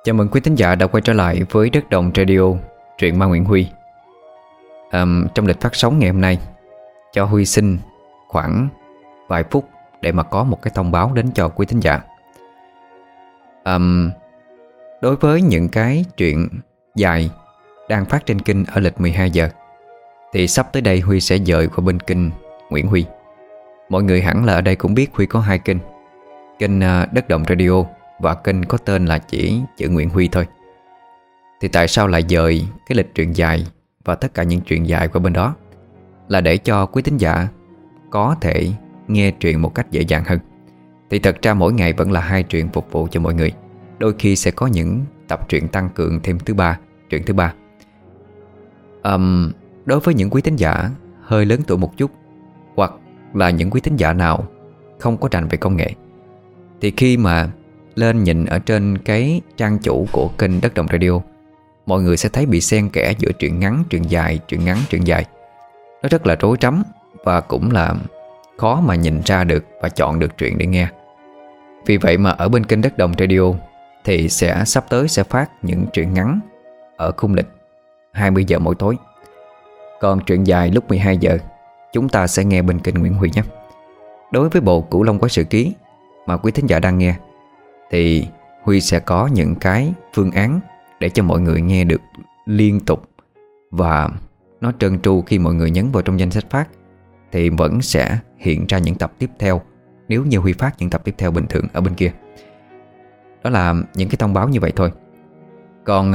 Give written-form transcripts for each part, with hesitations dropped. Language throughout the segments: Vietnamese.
Chào mừng quý thính giả đã quay trở lại với Đất Đồng Radio, truyện ma Nguyễn Huy. Trong lịch phát sóng ngày hôm nay, cho Huy xin khoảng vài phút để mà có một cái thông báo đến cho quý thính giả. Đối với những cái truyện dài đang phát trên kênh ở lịch 12 giờ thì sắp tới đây Huy sẽ dời qua bên kênh Nguyễn Huy. Mọi người hẳn là ở đây cũng biết Huy có hai kênh: kênh Đất Đồng Radio và kênh có tên là chỉ chữ Nguyễn Huy thôi. Thì tại sao lại dời cái lịch truyện dài và tất cả những truyện dài qua bên đó? Là để cho quý thính giả có thể nghe truyện một cách dễ dàng hơn. Thì thật ra mỗi ngày vẫn là hai truyện phục vụ cho mọi người. Đôi khi sẽ có những tập truyện tăng cường thêm truyện thứ ba. Đối với những quý thính giả hơi lớn tuổi một chút, hoặc là những quý thính giả nào không có rành về công nghệ, thì khi mà lên nhìn ở trên cái trang chủ của kênh Đất Đồng Radio, mọi người sẽ thấy bị xen kẽ giữa truyện ngắn, truyện dài, truyện ngắn, truyện dài. Nó rất là rối rắm và cũng là khó mà nhìn ra được và chọn được truyện để nghe. Vì vậy mà ở bên kênh Đất Đồng Radio thì sắp tới sẽ phát những truyện ngắn ở khung lịch 20 giờ mỗi tối. Còn truyện dài lúc 12 giờ chúng ta sẽ nghe bên kênh Nguyễn Huy nhé. Đối với bộ Cửu Long Quái Sự Ký mà quý thính giả đang nghe thì Huy sẽ có những cái phương án để cho mọi người nghe được liên tục, và nó trơn tru. Khi mọi người nhấn vào trong danh sách phát thì vẫn sẽ hiện ra những tập tiếp theo, nếu như Huy phát những tập tiếp theo bình thường ở bên kia. Đó là những cái thông báo như vậy thôi. Còn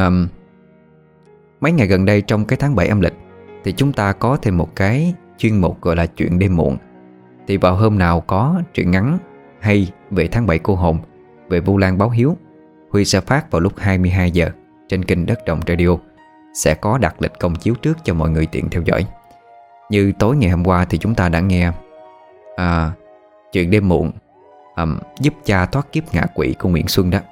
mấy ngày gần đây trong cái tháng 7 âm lịch thì chúng ta có thêm một cái chuyên mục gọi là chuyện đêm muộn. Thì vào hôm nào có truyện ngắn hay về tháng 7 cô hồn, về Vu Lan báo hiếu, Huy sẽ phát vào lúc 22 giờ trên kênh Đất Đồng Radio. Sẽ có đặt lịch công chiếu trước cho mọi người tiện theo dõi. Như tối ngày hôm qua thì chúng ta đã nghe chuyện đêm muộn, giúp cha thoát kiếp ngạ quỷ của Nguyễn Xuân đó.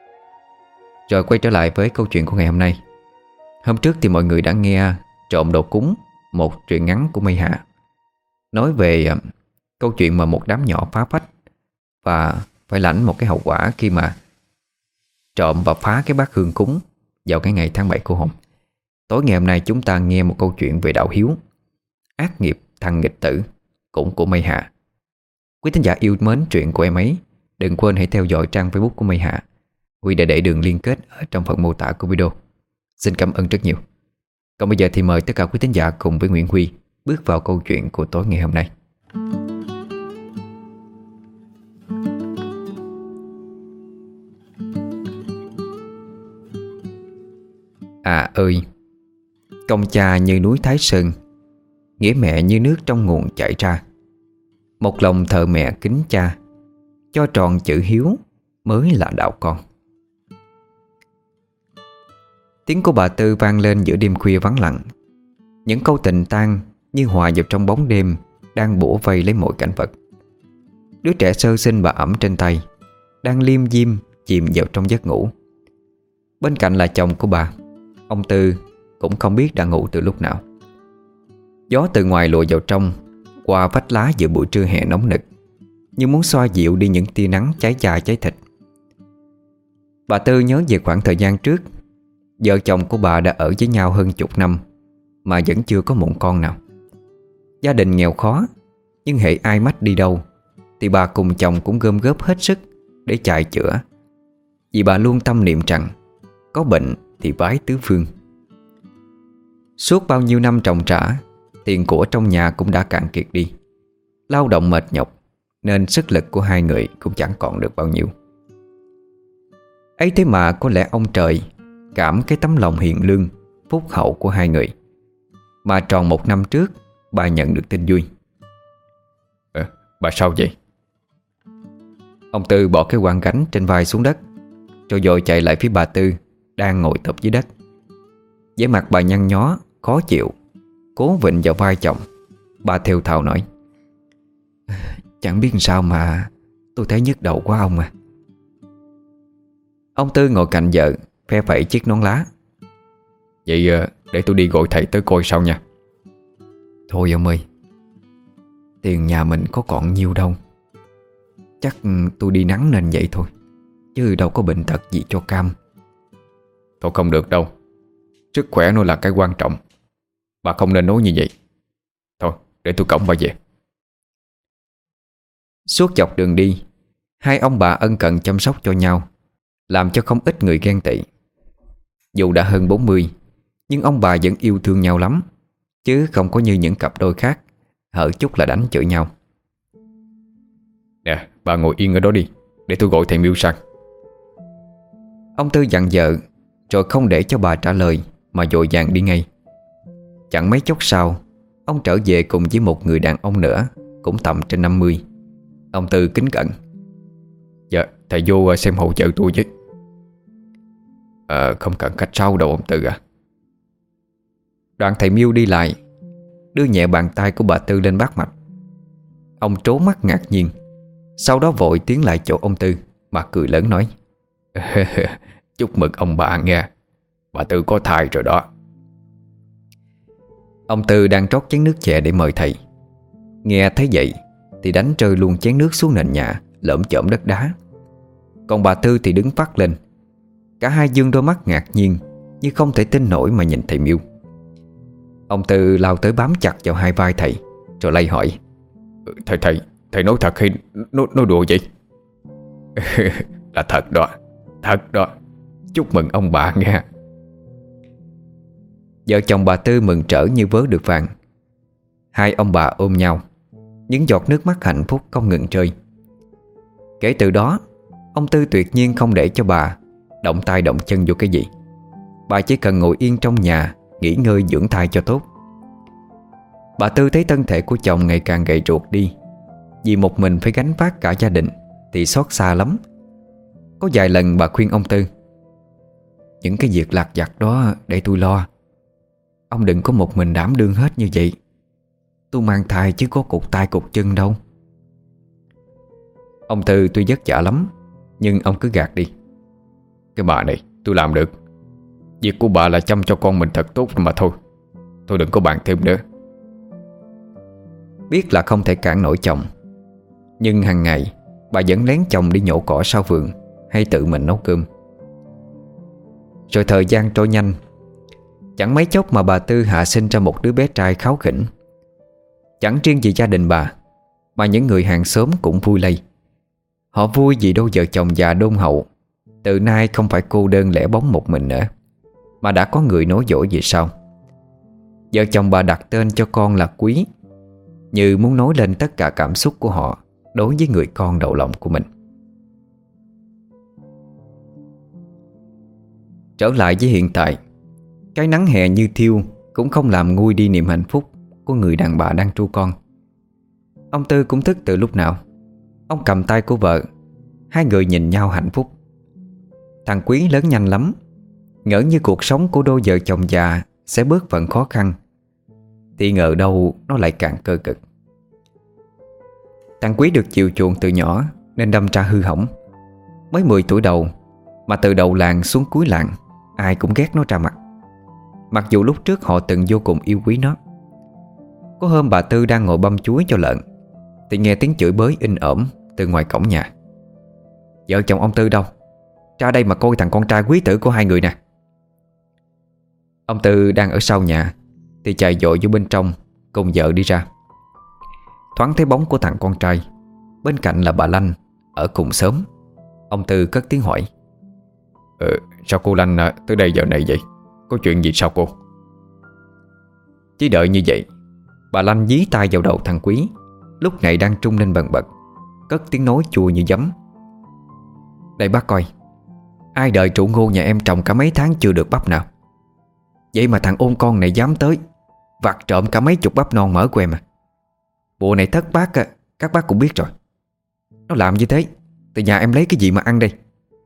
Rồi quay trở lại với câu chuyện của ngày hôm nay. Hôm trước thì mọi người đã nghe Trộm Đồ Cúng, một truyện ngắn của Mây Hạ, nói về câu chuyện mà một đám nhỏ phá phách và phải lãnh một cái hậu quả khi mà trộm và phá cái bát hương cúng vào cái ngày tháng 7 cô hồn. Tối ngày hôm nay chúng ta nghe một câu chuyện về đạo hiếu, ác nghiệp thằng nghịch tử, cũng của Mây Hạ. Quý thính giả yêu mến truyện của em ấy, đừng quên hãy theo dõi trang Facebook của Mây Hạ. Huy đã để đường liên kết ở trong phần mô tả của video. Xin cảm ơn rất nhiều. Còn bây giờ thì mời tất cả quý thính giả cùng với Nguyễn Huy bước vào câu chuyện của tối ngày hôm nay. À ơi, công cha như núi Thái Sơn, nghĩa mẹ như nước trong nguồn chảy ra. Một lòng thờ mẹ kính cha, cho tròn chữ hiếu mới là đạo con. Tiếng của bà Tư vang lên giữa đêm khuya vắng lặng. Những câu tình tang như hòa vào trong bóng đêm đang bủa vây lấy mọi cảnh vật. Đứa trẻ sơ sinh bà ẵm trên tay đang liêm diêm chìm vào trong giấc ngủ. Bên cạnh là chồng của bà, ông Tư, cũng không biết đã ngủ từ lúc nào. Gió từ ngoài lùa vào trong qua vách lá giữa buổi trưa hè nóng nực, như muốn xoa dịu đi những tia nắng cháy da cháy thịt. Bà Tư nhớ về khoảng thời gian trước, vợ chồng của bà đã ở với nhau hơn chục năm mà vẫn chưa có mụn con nào. Gia đình nghèo khó, nhưng hễ ai mách đi đâu thì bà cùng chồng cũng gom góp hết sức để chạy chữa. Vì bà luôn tâm niệm rằng có bệnh thì vái tứ phương. Suốt bao nhiêu năm trồng trã, tiền của trong nhà cũng đã cạn kiệt đi. Lao động mệt nhọc nên sức lực của hai người cũng chẳng còn được bao nhiêu. Ấy thế mà có lẽ ông trời cảm cái tấm lòng hiền lương, phúc hậu của hai người, mà tròn một năm trước bà nhận được tin vui. Bà sao vậy? Ông Tư bỏ cái quang gánh trên vai xuống đất, rồi vội chạy lại phía bà Tư đang ngồi thụp dưới đất. Vẻ mặt bà nhăn nhó, khó chịu, cố vịn vào vai chồng. Bà thều thào nói: Chẳng biết sao mà tôi thấy nhức đầu quá ông à. Ông Tư ngồi cạnh vợ, phe phẩy chiếc nón lá. Vậy để tôi đi gọi thầy tới coi sau nha. Thôi ông ơi, tiền nhà mình có còn nhiêu đâu. Chắc tôi đi nắng nên vậy thôi, chứ đâu có bệnh tật gì cho cam. Thôi không được đâu. Sức khỏe nó là cái quan trọng. Bà không nên nói như vậy. Thôi để tôi cõng bà về. Suốt dọc đường đi, hai ông bà ân cần chăm sóc cho nhau, làm cho không ít người ghen tị. Dù đã hơn 40, nhưng ông bà vẫn yêu thương nhau lắm, chứ không có như những cặp đôi khác hở chút là đánh chửi nhau. Nè, bà ngồi yên ở đó đi, để tôi gọi thầy Miêu sang. Ông Tư dặn vợ, rồi không để cho bà trả lời mà vội vàng đi ngay. Chẳng mấy chốc sau, ông trở về cùng với một người đàn ông nữa, cũng tầm trên 50. Ông Tư kính cẩn: Dạ, thầy vô xem hộ vợ tôi chứ. Không cần khách sáo đâu ông Tư à. Đoạn thầy Miêu đi lại, đưa nhẹ bàn tay của bà Tư lên bát mạch. Ông trố mắt ngạc nhiên, sau đó vội tiến lại chỗ ông Tư mà cười lớn nói: Chúc mừng ông bà nghe. Bà Tư có thai rồi đó. Ông Tư đang trót chén nước chè để mời thầy. Nghe thấy vậy thì đánh rơi luôn chén nước xuống nền nhà, lởm chởm đất đá. Còn bà Tư thì đứng phắt lên. Cả hai dương đôi mắt ngạc nhiên, như không thể tin nổi mà nhìn thầy Miêu. Ông Tư lao tới bám chặt vào hai vai thầy, rồi lay hỏi: Thầy nói thật hay nói đùa vậy? Là thật đó. Thật đó. Chúc mừng ông bà nghe. Vợ chồng bà Tư mừng trở như vớ được vàng. Hai ông bà ôm nhau, những giọt nước mắt hạnh phúc không ngừng rơi. Kể từ đó, ông Tư tuyệt nhiên không để cho bà động tay động chân vô cái gì. Bà chỉ cần ngồi yên trong nhà, nghỉ ngơi dưỡng thai cho tốt. Bà Tư thấy thân thể của chồng ngày càng gầy ruột đi, vì một mình phải gánh vác cả gia đình thì xót xa lắm. Có vài lần bà khuyên ông Tư: những cái việc lặt vặt đó để tôi lo, ông đừng có một mình đảm đương hết như vậy. Tôi mang thai chứ có cụt tay cụt chân đâu. Ông Tư tuy vất vả lắm, nhưng ông cứ gạt đi: Cái bà này, tôi làm được. Việc của bà là chăm cho con mình thật tốt mà thôi. Tôi đừng có bàn thêm nữa. Biết là không thể cản nổi chồng, nhưng hàng ngày bà vẫn lén chồng đi nhổ cỏ sau vườn, hay tự mình nấu cơm. Rồi thời gian trôi nhanh. Chẳng mấy chốc mà bà Tư hạ sinh ra một đứa bé trai kháu khỉnh. Chẳng riêng gì gia đình bà, mà những người hàng xóm cũng vui lây. Họ vui vì đôi vợ chồng già đôn hậu từ nay không phải cô đơn lẻ bóng một mình nữa, mà đã có người nối dõi về sau. Vợ chồng bà đặt tên cho con là Quý, như muốn nói lên tất cả cảm xúc của họ đối với người con đầu lòng của mình. Trở lại với hiện tại, cái nắng hè như thiêu cũng không làm nguôi đi niềm hạnh phúc của người đàn bà đang tru con. Ông Tư cũng thức từ lúc nào. Ông cầm tay của vợ, hai người nhìn nhau hạnh phúc. Thằng Quý lớn nhanh lắm, ngỡ như cuộc sống của đôi vợ chồng già sẽ bớt phần khó khăn, thì ngờ đâu nó lại càng cơ cực. Thằng Quý được chiều chuộng từ nhỏ nên đâm ra hư hỏng. Mới 10 tuổi đầu mà từ đầu làng xuống cuối làng ai cũng ghét nó ra mặt, mặc dù lúc trước họ từng vô cùng yêu quý nó. Có hôm bà Tư đang ngồi băm chuối cho lợn thì nghe tiếng chửi bới inh ỏi từ ngoài cổng nhà: Vợ chồng ông Tư đâu? Ra đây mà coi thằng con trai quý tử của hai người nè. Ông Tư đang ở sau nhà thì chạy vội vô bên trong cùng vợ đi ra. Thoáng thấy bóng của thằng con trai, bên cạnh là bà Lanh ở cùng xóm. Ông Tư cất tiếng hỏi: Sao cô Lanh tới đây giờ này vậy? Có chuyện gì sao cô? Chỉ đợi như vậy, bà Lanh dí tay vào đầu thằng Quý, lúc này đang trung lên bần bật, cất tiếng nói chua như giấm: Đây bác coi, ai đời trụ ngô nhà em trồng cả mấy tháng chưa được bắp nào. Vậy mà thằng ôn con này dám tới vặt trộm cả mấy chục bắp non mỡ của em à. Bộ này thất bát các bác cũng biết rồi. Nó làm như thế từ nhà em lấy cái gì mà ăn đây?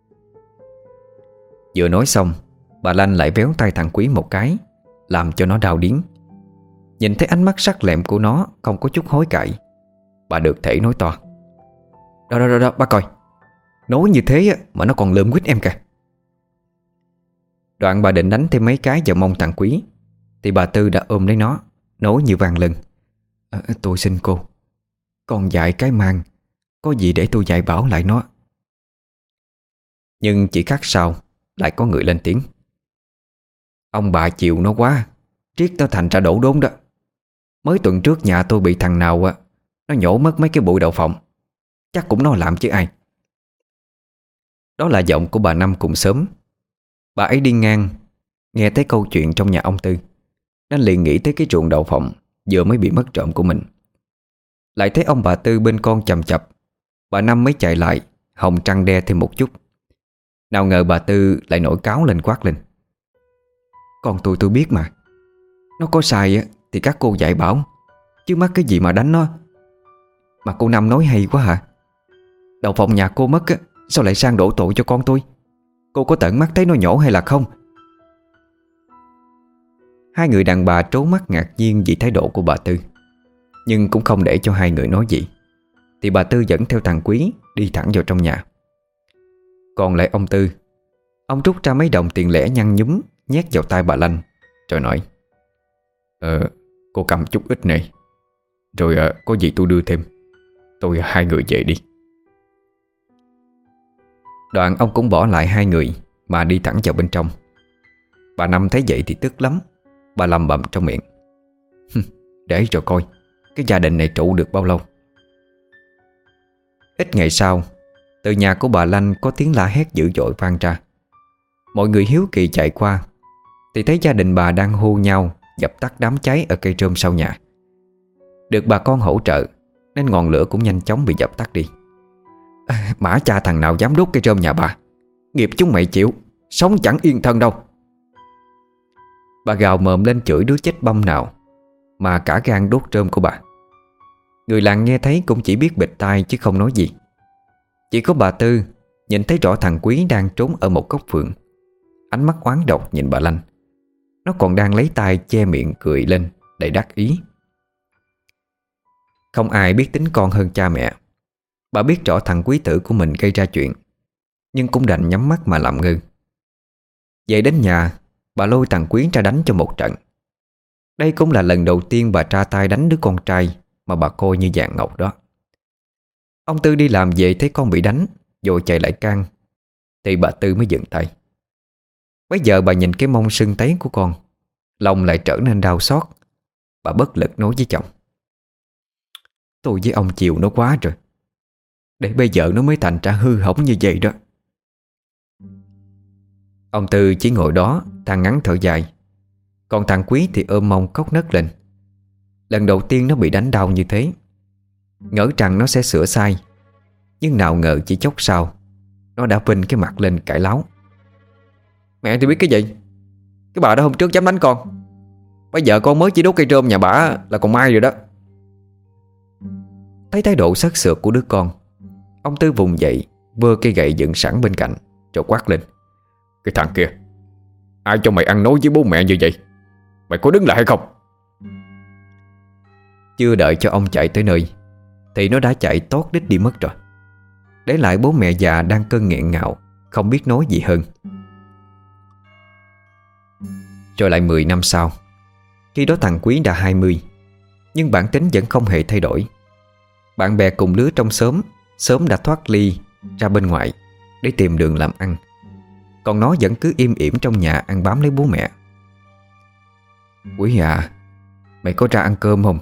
Vừa nói xong, bà Lanh lại véo tay thằng Quý một cái, làm cho nó đau điếng. Nhìn thấy ánh mắt sắc lẹm của nó không có chút hối cải, bà được thể nói to: Đó, bác coi, nói như thế mà nó còn lượm quýt em kìa. Đoạn bà định đánh thêm mấy cái vào mông thằng Quý thì bà Tư đã ôm lấy nó, nói như vang lưng: Tôi xin cô, con dạy cái mang, có gì để tôi dạy bảo lại nó. Nhưng chỉ khắc sau lại có người lên tiếng: Ông bà chiều nó quá, riết nó thành ra đổ đốn đó. Mới tuần trước nhà tôi bị thằng nào nó nhổ mất mấy cái bụi đậu phộng. Chắc cũng nó làm chứ ai. Đó là giọng của bà Năm cùng xóm. Bà ấy đi ngang, nghe thấy câu chuyện trong nhà ông Tư, nên liền nghĩ tới cái ruộng đậu phộng vừa mới bị mất trộm của mình. Lại thấy ông bà Tư bên con chầm chập, bà Năm mới chạy lại hòng trăn đe thêm một chút. Nào ngờ bà Tư lại nổi cáu lên quát lên: Con tôi biết mà. Nó có sai thì các cô dạy bảo, chứ mắc cái gì mà đánh nó. Mà cô Năm nói hay quá hả? Đậu phộng nhà cô mất sao lại sang đổ tội cho con tôi? Cô có tận mắt thấy nó nhổ hay là không? Hai người đàn bà trố mắt ngạc nhiên vì thái độ của bà Tư, nhưng cũng không để cho hai người nói gì, thì bà Tư dẫn theo thằng Quý đi thẳng vào trong nhà. Còn lại ông Tư, ông rút ra mấy đồng tiền lẻ nhăn nhúm nhét vào tay bà Lanh, rồi nói: Cô cầm chút ít này, rồi có gì tôi đưa thêm. Tôi hai người về đi. Đoạn ông cũng bỏ lại hai người mà đi thẳng vào bên trong. Bà Năm thấy vậy thì tức lắm. Bà lầm bầm trong miệng: Để rồi coi cái gia đình này trụ được bao lâu. Ít ngày sau, từ nhà của bà Lanh có tiếng la hét dữ dội vang ra. Mọi người hiếu kỳ chạy qua thì thấy gia đình bà đang hô nhau dập tắt đám cháy ở cây rơm sau nhà. Được bà con hỗ trợ nên ngọn lửa cũng nhanh chóng bị dập tắt đi. Mã cha thằng nào dám đốt cây rơm nhà bà, nghiệp chúng mày chịu, sống chẳng yên thân đâu. Bà gào mồm lên chửi đứa chết băm nào mà cả gan đốt rơm của bà. Người làng nghe thấy cũng chỉ biết bịt tai chứ không nói gì. Chỉ có bà Tư nhìn thấy rõ thằng Quý đang trốn ở một góc vườn, ánh mắt oán độc nhìn bà Lanh. Nó còn đang lấy tay che miệng cười lên đầy đắc ý. Không ai biết tính con hơn cha mẹ. Bà biết rõ thằng quý tử của mình gây ra chuyện, nhưng cũng đành nhắm mắt mà làm ngơ. Về đến nhà, bà lôi thằng Quý ra đánh cho một trận. Đây cũng là lần đầu tiên bà tra tay đánh đứa con trai mà bà coi như vàng ngọc đó. Ông Tư đi làm về thấy con bị đánh, vội chạy lại can, thì bà Tư mới dừng tay. Bây giờ bà nhìn cái mông sưng tấy của con, lòng lại trở nên đau xót. Bà bất lực nói với chồng: Tôi với ông chiều nó quá rồi, để bây giờ nó mới thành ra hư hỏng như vậy đó. Ông Tư chỉ ngồi đó than ngắn thở dài. Còn thằng Quý thì ôm mông khóc nấc lên. Lần đầu tiên nó bị đánh đau như thế, ngỡ rằng nó sẽ sửa sai, nhưng nào ngờ chỉ chốc sau nó đã vinh cái mặt lên cãi láo: Mẹ thì biết cái gì? Cái bà đó hôm trước dám đánh con, bây giờ con mới chỉ đốt cây rơm nhà bả là còn mai rồi đó. Thấy thái độ sất sượt của đứa con, ông Tư vùng dậy vơ cây gậy dựng sẵn bên cạnh, rồi quát lên: Cái thằng kia, ai cho mày ăn nói với bố mẹ như vậy? Mày có đứng lại hay không? Chưa đợi cho ông chạy tới nơi thì nó đã chạy tót đít đi mất rồi, để lại bố mẹ già đang cơn nghẹn ngào, không biết nói gì hơn. Rồi lại 10 năm sau, khi đó thằng Quý đã 20, nhưng bản tính vẫn không hề thay đổi. Bạn bè cùng lứa trong xóm sớm đã thoát ly ra bên ngoài để tìm đường làm ăn, còn nó vẫn cứ im ỉm trong nhà ăn bám lấy bố mẹ. Quý à, mày có ra ăn cơm không?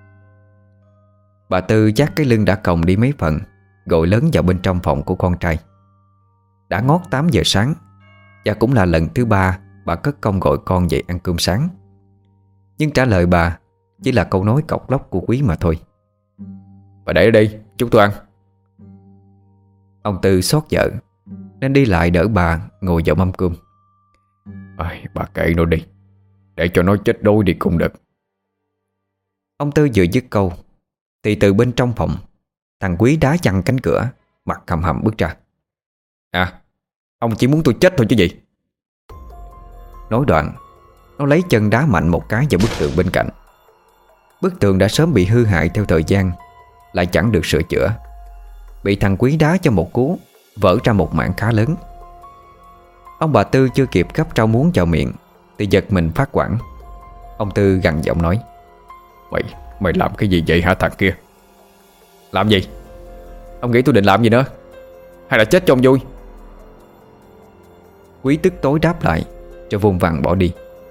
Bà Tư dắt cái lưng đã còng đi mấy phần, gọi lớn vào bên trong phòng của con trai. Đã ngót 8 giờ sáng, và cũng là lần thứ 3 bà cất công gọi con dậy ăn cơm sáng. Nhưng trả lời bà chỉ là câu nói cộc lốc của Quý mà thôi: Bà để ở đây, chúng tôi ăn. Ông Tư xót vợ nên đi lại đỡ bà ngồi vào mâm cơm. Bà kệ nó đi, để cho nó chết đói đi cũng được. Ông Tư vừa dứt câu thì từ bên trong phòng, thằng Quý đá văng cánh cửa, mặt hầm hầm bước ra. Ông chỉ muốn tôi chết thôi chứ gì? Nói đoạn, nó lấy chân đá mạnh một cái vào bức tường bên cạnh. Bức tường đã sớm bị hư hại theo thời gian, lại chẳng được sửa chữa, bị thằng Quý đá cho một cú, vỡ ra một mảng khá lớn. Ông bà Tư chưa kịp gắp rau muống vào miệng thì giật mình phát hoảng. Ông Tư gằn giọng nói: Mày làm cái gì vậy hả thằng kia? Làm gì? Ông nghĩ tôi định làm gì nữa? Hay là chết cho ông vui? Quý tức tối đáp lại, rồi vùng vằng bỏ đi.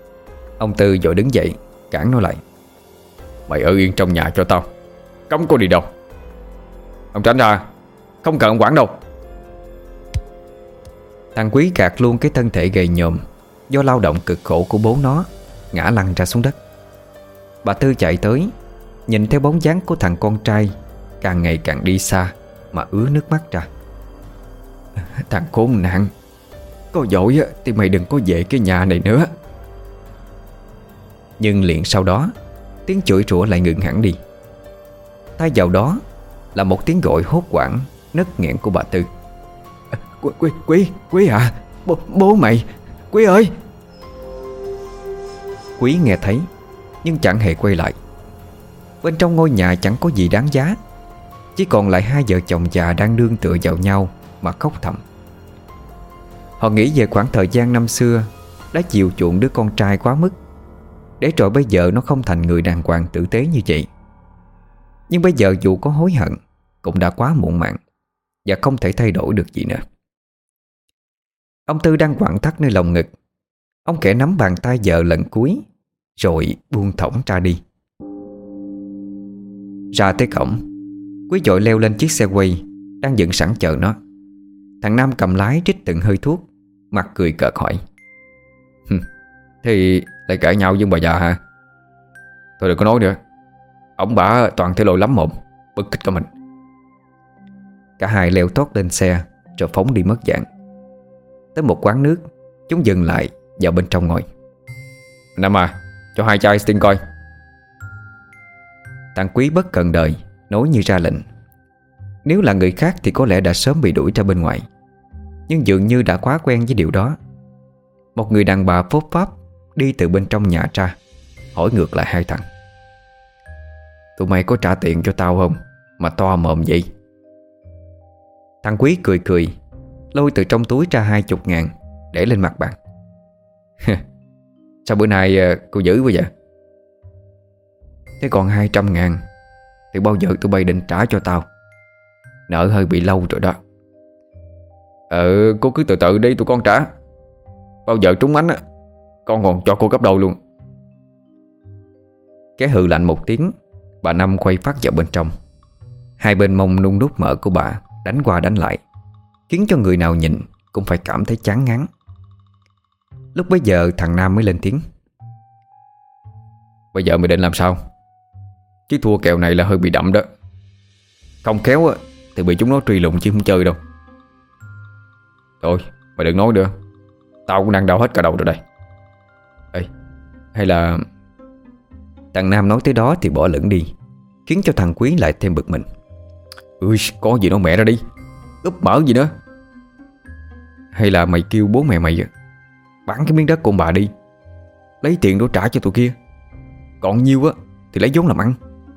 Ông Tư vội đứng dậy cản nó lại. Mày ở yên trong nhà cho tao, cấm có đi đâu. Ông tránh ra, không cần ông quản đâu. Thằng Quý gạt luôn cái thân thể gầy nhòm do lao động cực khổ của bố nó, ngã lăn ra xuống đất. Bà Tư chạy tới, nhìn theo bóng dáng của thằng con trai càng ngày càng đi xa mà ứa nước mắt ra. Thằng khốn nạn, có giỏi thì mày đừng có về cái nhà này nữa. Nhưng liền sau đó, tiếng chửi rủa lại ngừng hẳn đi. Thay vào đó là một tiếng gọi hốt hoảng nấc nghẹn của bà Tư. Quý à, bố mày, Quý ơi. Quý nghe thấy nhưng chẳng hề quay lại. Bên trong ngôi nhà chẳng có gì đáng giá, chỉ còn lại hai vợ chồng già đang nương tựa vào nhau mà khóc thầm. Họ nghĩ về khoảng thời gian năm xưa đã chiều chuộng đứa con trai quá mức, để rồi bây giờ nó không thành người đàng hoàng tử tế như vậy. Nhưng bây giờ dù có hối hận cũng đã quá muộn màng và không thể thay đổi được gì nữa. Ông Tư đang quặn thắt nơi lòng ngực. Ông khẽ nắm bàn tay vợ lần cuối rồi buông thõng ra đi. Ra tới cổng, Quý vội leo lên chiếc xe quay đang dựng sẵn chờ nó. Thằng Nam cầm lái rít từng hơi thuốc, mặt cười cợt hỏi: Thì lại cãi nhau với bà già hả? Thôi đừng có nói nữa, ổng bả toàn thể lỗi lắm mồm, bực kích cả mình. Cả hai leo tót lên xe rồi phóng đi mất dạng. Tới một quán nước, chúng dừng lại vào bên trong ngồi. Nam à, cho 2 chai Sting coi. Thằng Quý bất cần đời nói như ra lệnh. Nếu là người khác thì có lẽ đã sớm bị đuổi ra bên ngoài, nhưng dường như đã quá quen với điều đó. Một người đàn bà phốp pháp đi từ bên trong nhà ra, hỏi ngược lại hai thằng: Tụi mày có trả tiền cho tao không mà to mồm vậy? Thằng Quý cười cười, lôi từ trong túi ra 20.000 để lên mặt bàn. Sao bữa nay cô giữ quá vậy? Thế còn 200.000 thì bao giờ tụi bay định trả cho tao? Nợ hơi bị lâu rồi đó. Cô cứ từ từ đi tụi con trả. Bao giờ trúng ánh á, con còn cho cô gấp đôi luôn. Cái hừ lạnh một tiếng, bà Năm quay phát vào bên trong. Hai bên mông nung nút mỡ của bà đánh qua đánh lại, khiến cho người nào nhìn cũng phải cảm thấy chán ngán. Lúc bấy giờ thằng Nam mới lên tiếng: Bây giờ mày định làm sao? Chứ thua kèo này là hơi bị đậm đó. Không khéo á thì bị chúng nó truy lùng chứ không chơi đâu. Thôi mày đừng nói nữa, tao cũng đang đau hết cả đầu rồi đây. Ê, hay là... Thằng Nam nói tới đó thì bỏ lửng đi, khiến cho thằng Quý lại thêm bực mình. Có gì đâu mẹ ra đi, úp mở gì nữa. Hay là mày kêu bố mẹ mày bán cái miếng đất của ông bà đi, lấy tiền đó trả cho tụi kia, còn nhiêu á thì lấy vốn làm ăn.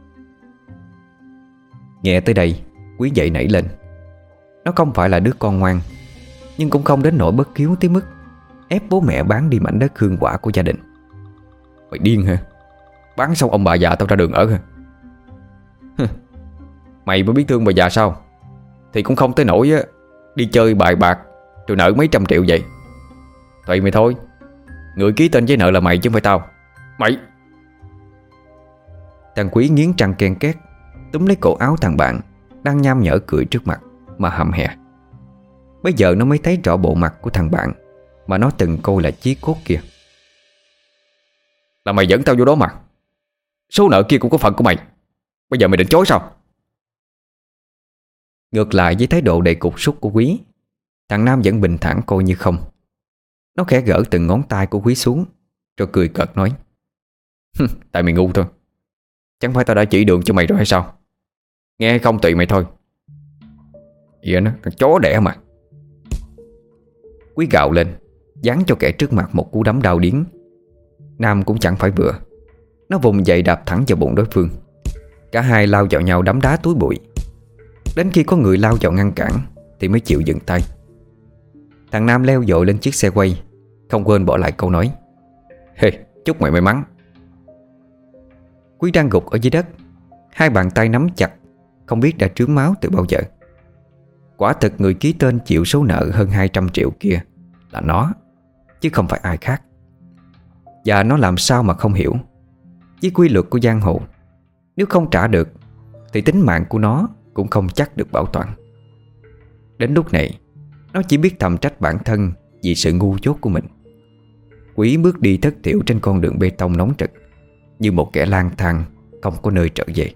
Nghe tới đây, Quý dậy nảy lên. Nó không phải là đứa con ngoan, nhưng cũng không đến nỗi bất hiếu tới mức ép bố mẹ bán đi mảnh đất hương quả của gia đình. Mày điên hả? Bán xong ông bà già tao ra đường ở hả? Mày mới biết thương bà già sao? Thì cũng không tới nỗi đi chơi bài bạc rồi nợ mấy trăm triệu vậy. Vậy mày thôi, người ký tên giấy nợ là mày chứ không phải tao. Mày... Thằng Quý nghiến răng ken két, túm lấy cổ áo thằng bạn đang nham nhở cười trước mặt mà hầm hè. Bây giờ nó mới thấy rõ bộ mặt của thằng bạn mà nó từng coi là chí cốt kia. Là mày dẫn tao vô đó mà. Số nợ kia cũng có phần của mày. Bây giờ mày định chối sao? Ngược lại với thái độ đầy cục súc của Quý, thằng Nam vẫn bình thản coi như không. Nó khẽ gỡ từng ngón tay của Quý xuống, rồi cười cợt nói: Tại mày ngu thôi. Chẳng phải tao đã chỉ đường cho mày rồi hay sao? Nghe hay không tùy mày thôi. Vậy nó, thằng chó đẻ mà. Quý gào lên, giáng cho kẻ trước mặt một cú đấm đau điếng. Nam cũng chẳng phải vừa. Nó vùng dậy đạp thẳng vào bụng đối phương. Cả hai lao vào nhau đấm đá túi bụi. Đến khi có người lao vào ngăn cản thì mới chịu dừng tay. Thằng Nam leo dội lên chiếc xe quay, không quên bỏ lại câu nói: Chúc mày may mắn. Quý đang gục ở dưới đất, hai bàn tay nắm chặt, không biết đã trướng máu từ bao giờ. Quả thực người ký tên chịu số nợ hơn 200 triệu kia là nó, chứ không phải ai khác. Và nó làm sao mà không hiểu. Với quy luật của giang hồ, nếu không trả được thì tính mạng của nó cũng không chắc được bảo toàn. Đến lúc này, nó chỉ biết thầm trách bản thân vì sự ngu dốt của mình. Quý bước đi thất thiểu trên con đường bê tông nóng trực, như một kẻ lang thang không có nơi trở về.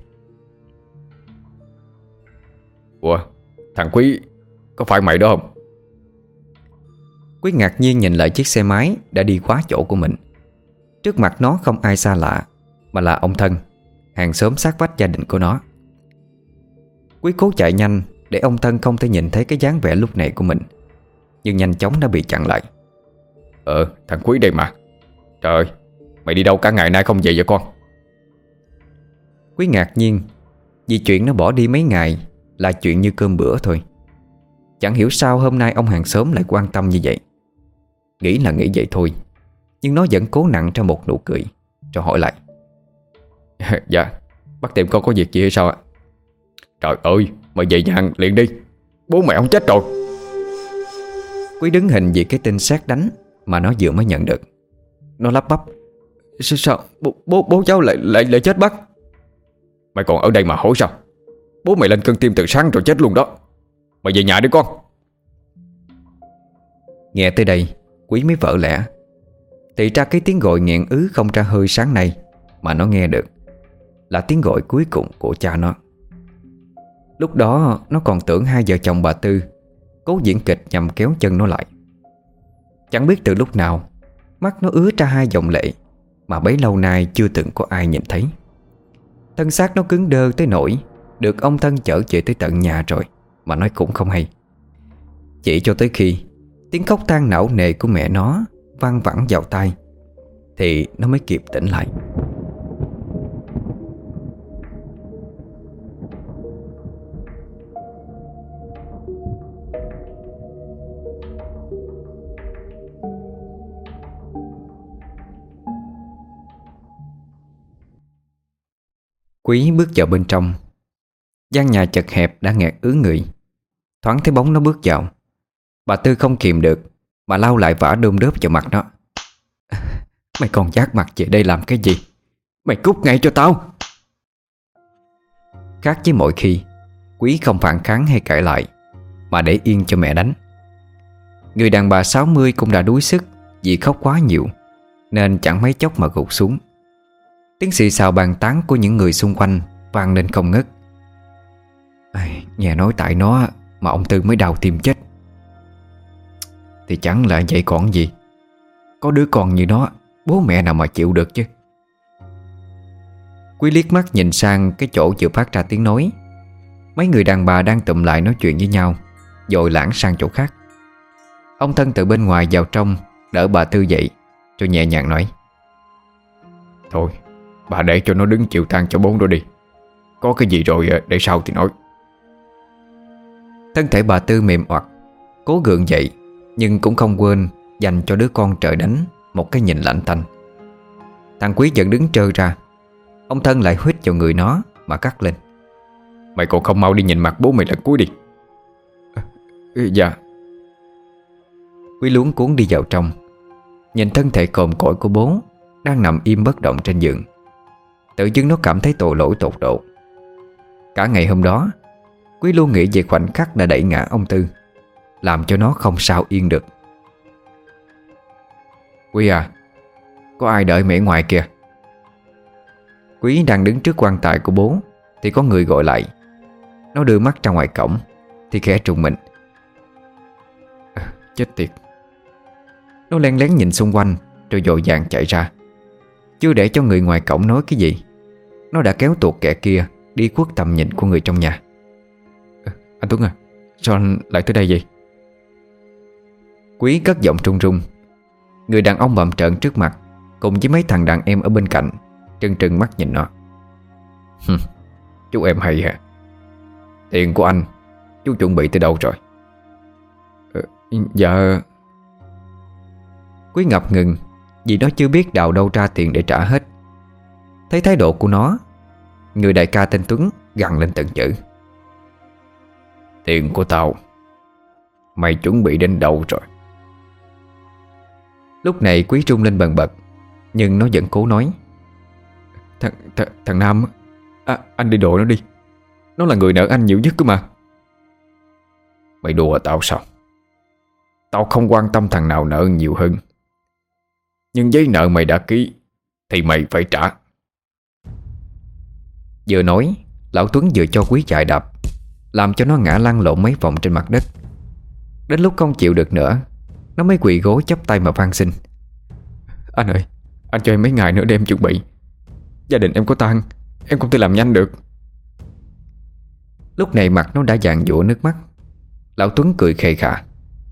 Ủa, thằng Quý, có phải mày đó không? Quý ngạc nhiên nhìn lại chiếc xe máy đã đi quá chỗ của mình. Trước mặt nó không ai xa lạ, mà là ông Thân, hàng xóm sát vách gia đình của nó. Quý cố chạy nhanh để ông Thân không thể nhìn thấy cái dáng vẻ lúc này của mình, nhưng nhanh chóng đã bị chặn lại. Thằng Quý đây mà. Trời ơi, mày đi đâu cả ngày nay không về vậy con? Quý ngạc nhiên vì chuyện nó bỏ đi mấy ngày là chuyện như cơm bữa thôi. Chẳng hiểu sao hôm nay ông hàng xóm lại quan tâm như vậy. Nghĩ là nghĩ vậy thôi, nhưng nó vẫn cố nặn ra một nụ cười, rồi hỏi lại. Dạ, bác tìm con có việc gì hay sao ạ? Trời ơi, mày về nhà liền đi, bố mẹ ông chết rồi. Quý đứng hình vì cái tin sét đánh mà nó vừa mới nhận được. Nó lắp bắp. Sao bố cháu lại chết bác? Mày còn ở đây mà hỏi sao? Bố mày lên cơn tim từ sáng rồi chết luôn đó. Mày về nhà đi con. Nghe tới đây, Quý mới vỡ lẽ. Thì ra cái tiếng gọi nghẹn ứ không ra hơi sáng nay mà nó nghe được là tiếng gọi cuối cùng của cha nó. Lúc đó nó còn tưởng hai vợ chồng bà Tư cố diễn kịch nhằm kéo chân nó lại. Chẳng biết từ lúc nào mắt nó ứa ra hai dòng lệ mà bấy lâu nay chưa từng có ai nhìn thấy. Thân xác nó cứng đơ tới nỗi được ông Thân chở về tới tận nhà rồi mà nói cũng không hay. Chỉ cho tới khi tiếng khóc than não nề của mẹ nó văng vẳng vào tai thì nó mới kịp tỉnh lại. Quý bước vào bên trong. Gian nhà chật hẹp đã nghẹt ứ người. Thoáng thấy bóng nó bước vào, bà Tư không kìm được mà lau lại vả đôm đớp vào mặt nó. Mày còn vác mặt về đây làm cái gì? Mày cút ngay cho tao. Khác với mọi khi, Quý không phản kháng hay cãi lại, mà để yên cho mẹ đánh. Người đàn bà 60 cũng đã đuối sức vì khóc quá nhiều, nên chẳng mấy chốc mà gục xuống. Tiếng xì xào bàn tán của những người xung quanh vang lên không ngớt. Nghe nói tại nó mà ông Tư mới đau tim chết. Thì chẳng là vậy còn gì. Có đứa con như nó, bố mẹ nào mà chịu được chứ. Quý liếc mắt nhìn sang cái chỗ vừa phát ra tiếng nói. Mấy người đàn bà đang tụm lại nói chuyện với nhau, rồi lãng sang chỗ khác. Ông Thân từ bên ngoài vào trong, đỡ bà Tư dậy, rồi nhẹ nhàng nói. Thôi, bà để cho nó đứng chịu than cho bố đó đi. Có cái gì rồi để sau thì nói. Thân thể bà Tư mềm oặt, cố gượng dậy, nhưng cũng không quên dành cho đứa con trời đánh một cái nhìn lạnh tanh. Thằng Quý vẫn đứng trơ ra. Ông Thân lại huýt vào người nó mà cắt lên. Mày còn không mau đi nhìn mặt bố mày lần cuối đi. Dạ. Quý luống cuống đi vào trong, nhìn thân thể còm cõi của bố đang nằm im bất động trên giường. Tự dưng nó cảm thấy tội lỗi tột độ. Cả ngày hôm đó, Quý luôn nghĩ về khoảnh khắc đã đẩy ngã ông Tư, làm cho nó không sao yên được. Quý à, có ai đợi mẹ ngoài kìa. Quý đang đứng trước quan tài của bố thì có người gọi lại. Nó đưa mắt ra ngoài cổng thì khẽ trùng mình. Chết tiệt. Nó len lén nhìn xung quanh rồi vội vàng chạy ra. Chưa để cho người ngoài cổng nói cái gì, nó đã kéo tuột kẻ kia đi khuất tầm nhìn của người trong nhà. Anh Tuấn à, sao anh lại tới đây vậy? Quý cất giọng trung trung. Người đàn ông bặm trợn trước mặt cùng với mấy thằng đàn em ở bên cạnh trừng trừng mắt nhìn nó. Chú em hay hả? Tiền của anh chú chuẩn bị tới đâu rồi? Dạ. Quý ngập ngừng vì nó chưa biết đào đâu ra tiền để trả hết. Thấy thái độ của nó, người đại ca tên Tuấn gằn lên từng chữ. Tiền của tao mày chuẩn bị đến đâu rồi? Lúc này Quý trung lên bần bật. Nhưng nó vẫn cố nói: Thằng Nam anh đi đùa nó đi. Nó là người nợ anh nhiều nhất cơ mà. Mày đùa tao sao? Tao không quan tâm thằng nào nợ nhiều hơn, nhưng giấy nợ mày đã ký thì mày phải trả. Vừa nói, lão Tuấn vừa cho Quý chạy đạp, làm cho nó ngã lăn lộn mấy vòng trên mặt đất. Đến lúc không chịu được nữa, nó mới quỳ gối chắp tay mà van xin: Anh ơi, anh cho em mấy ngày nữa để em chuẩn bị. Gia đình em có tang, em không thể làm nhanh được. Lúc này mặt nó đã dàn dụa nước mắt. Lão Tuấn cười khè khà: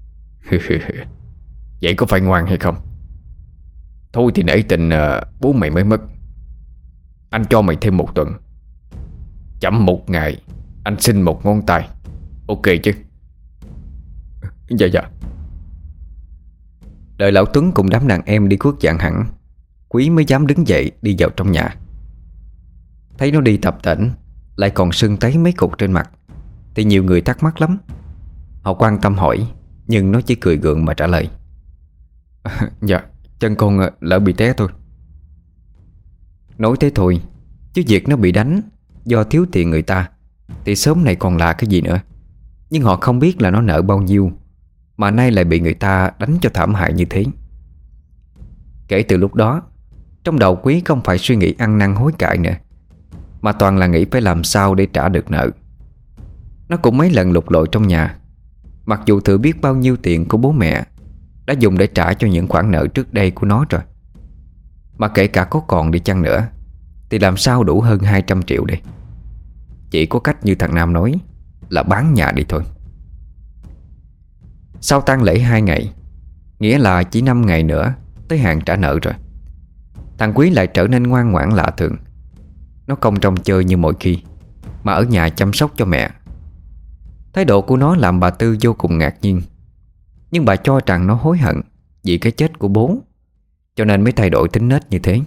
Vậy có phải ngoan hay không? Thôi thì nể tình bố mày mới mất, anh cho mày thêm 1 tuần. Chậm 1 ngày anh xin 1 ngón tay. Ok chứ? Dạ dạ. Đợi lão Tuấn cùng đám đàn em đi khuất dạng hẳn, Quý mới dám đứng dậy đi vào trong nhà. Thấy nó đi tập tễnh, lại còn sưng tấy mấy cục trên mặt, thì nhiều người thắc mắc lắm. Họ quan tâm hỏi, nhưng nó chỉ cười gượng mà trả lời: Dạ, chân con lỡ bị té thôi. Nói thế thôi, chứ việc nó bị đánh do thiếu tiền người ta thì sớm này còn là cái gì nữa. Nhưng họ không biết là nó nợ bao nhiêu mà nay lại bị người ta đánh cho thảm hại như thế. Kể từ lúc đó, trong đầu Quý không phải suy nghĩ ăn năn hối cải nữa, mà toàn là nghĩ phải làm sao để trả được nợ. Nó cũng mấy lần lục lội trong nhà, mặc dù thừa biết bao nhiêu tiền của bố mẹ đã dùng để trả cho những khoản nợ trước đây của nó rồi. Mà kể cả có còn đi chăng nữa thì làm sao đủ hơn 200 triệu đây. Chỉ có cách như thằng Nam nói là bán nhà đi thôi. Sau tang lễ 2 ngày, nghĩa là chỉ 5 ngày nữa tới hạn trả nợ rồi, thằng Quý lại trở nên ngoan ngoãn lạ thường. Nó không trông chơi như mọi khi, mà ở nhà chăm sóc cho mẹ. Thái độ của nó làm bà Tư vô cùng ngạc nhiên. Nhưng bà cho rằng nó hối hận vì cái chết của bố, cho nên mới thay đổi tính nết như thế.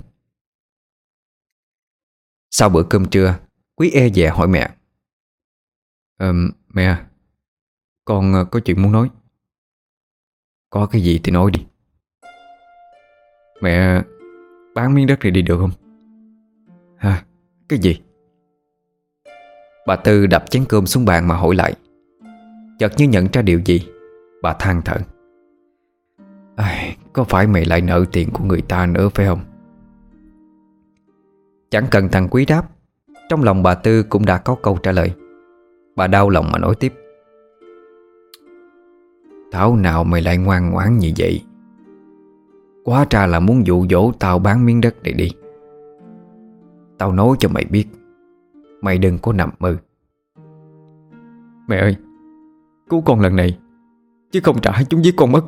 Sau bữa cơm trưa, Quý e dè hỏi mẹ: Mẹ, con có chuyện muốn nói. Có cái gì thì nói đi. Mẹ bán miếng đất này đi được không? Hả? Cái gì? Bà Tư đập chén cơm xuống bàn mà hỏi lại. Chợt như nhận ra điều gì, bà than thở: Có phải mày lại nợ tiền của người ta nữa phải không? Chẳng cần thằng Quý đáp, trong lòng bà Tư cũng đã có câu trả lời. Bà đau lòng mà nói tiếp: Thảo nào mày lại ngoan ngoãn như vậy? Quá ra là muốn dụ dỗ tao bán miếng đất này đi. Tao nói cho mày biết, mày đừng có nằm mơ. Mẹ ơi, cứu con lần này, chứ không trả chúng giết con mất.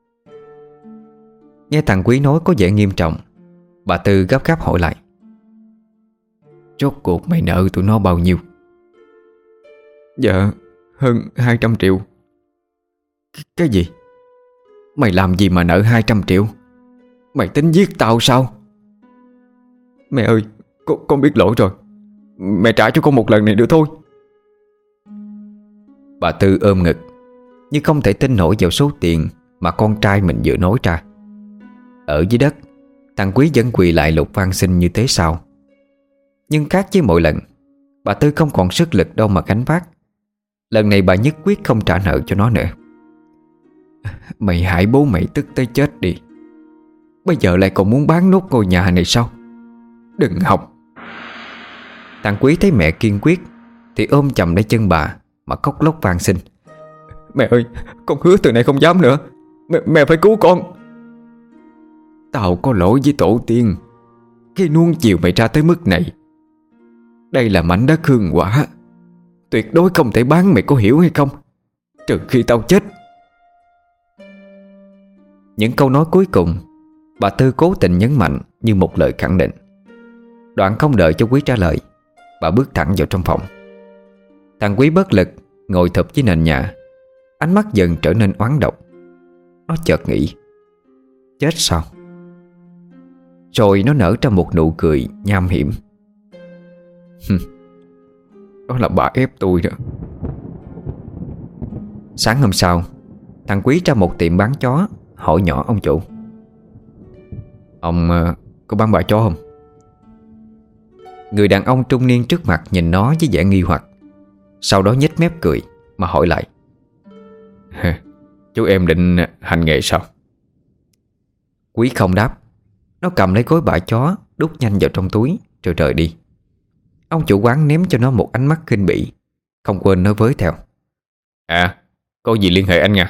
Nghe thằng Quý nói có vẻ nghiêm trọng, bà Tư gấp gáp hỏi lại: Rốt cuộc mày nợ tụi nó bao nhiêu? Dạ, hơn 200 triệu. Cái gì? Mày làm gì mà nợ 200 triệu? Mày tính giết tao sao? Mẹ ơi, con biết lỗi rồi. Mẹ trả cho con một lần này nữa thôi. Bà Tư ôm ngực, nhưng không thể tin nổi vào số tiền mà con trai mình vừa nói ra. Ở dưới đất, thằng Quý vẫn quỳ lại lục van xin như thế sao? Nhưng khác với mọi lần, bà Tư không còn sức lực đâu mà gánh vác. Lần này bà nhất quyết không trả nợ cho nó nữa. Mày hại bố mày tức tới chết đi, bây giờ lại còn muốn bán nốt ngôi nhà này sao? Đừng học. Thằng Quý thấy mẹ kiên quyết thì ôm chầm lấy chân bà mà khóc lóc van xin: Mẹ ơi, con hứa từ này không dám nữa. Mẹ phải cứu con. Tao có lỗi với tổ tiên khi nuông chiều mày ra tới mức này. Đây là mảnh đất hương quả, tuyệt đối không thể bán, mày có hiểu hay không? Trừ khi tao chết. Những câu nói cuối cùng bà Tư cố tình nhấn mạnh như một lời khẳng định. Đoạn không đợi cho Quý trả lời, bà bước thẳng vào trong phòng. Thằng Quý bất lực ngồi thụp dưới nền nhà, ánh mắt dần trở nên oán độc. Nó chợt nghĩ: chết sao? Rồi nó nở ra một nụ cười nham hiểm. Đó là bà ép tôi đó. Sáng hôm sau, thằng Quý ra một tiệm bán chó hỏi nhỏ ông chủ: Ông có bán bả chó không? Người đàn ông trung niên trước mặt nhìn nó với vẻ nghi hoặc, sau đó nhếch mép cười mà hỏi lại: Chú em định hành nghề sao? Quý không đáp. Nó cầm lấy gối bả chó, đút nhanh vào trong túi rồi rời đi. Ông chủ quán ném cho nó một ánh mắt khinh bỉ, không quên nói với theo: Có gì liên hệ anh nha.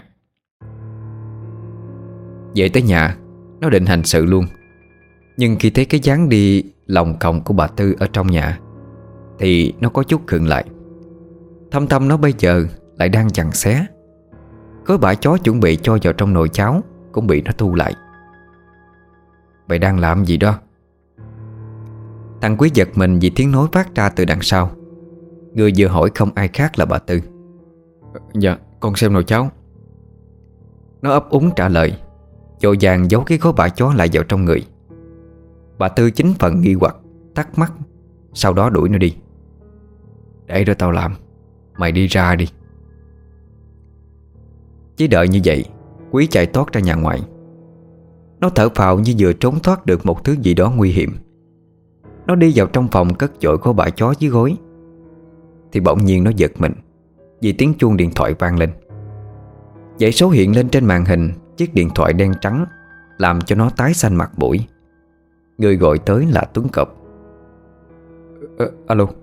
Về tới nhà, nó định hành sự luôn. Nhưng khi thấy cái dáng đi lòng còng của bà Tư ở trong nhà thì nó có chút khựng lại. Thâm tâm nó bây giờ lại đang giằng xé. Gói bả chó chuẩn bị cho vào trong nồi cháo cũng bị nó thu lại. Mày đang làm gì đó? Thằng Quý giật mình vì tiếng nói phát ra từ đằng sau. Người vừa hỏi không ai khác là bà Tư. Dạ, con xem nồi cháo. Nó ấp úng trả lời, vội vàng giấu cái gói bả chó lại vào trong người. Bà Tư chính phần nghi hoặc, thắc mắc, sau đó đuổi nó đi. Để đó tao làm, mày đi ra đi. Chỉ đợi như vậy, Quý chạy tót ra nhà ngoài. Nó thở phào như vừa trốn thoát được một thứ gì đó nguy hiểm. Nó đi vào trong phòng cất vội gói bả chó dưới gối. Thì bỗng nhiên nó giật mình vì tiếng chuông điện thoại vang lên. Dãy số hiện lên trên màn hình chiếc điện thoại đen trắng, làm cho nó tái xanh mặt mũi. Người gọi tới là Tuấn Cọp. Alo.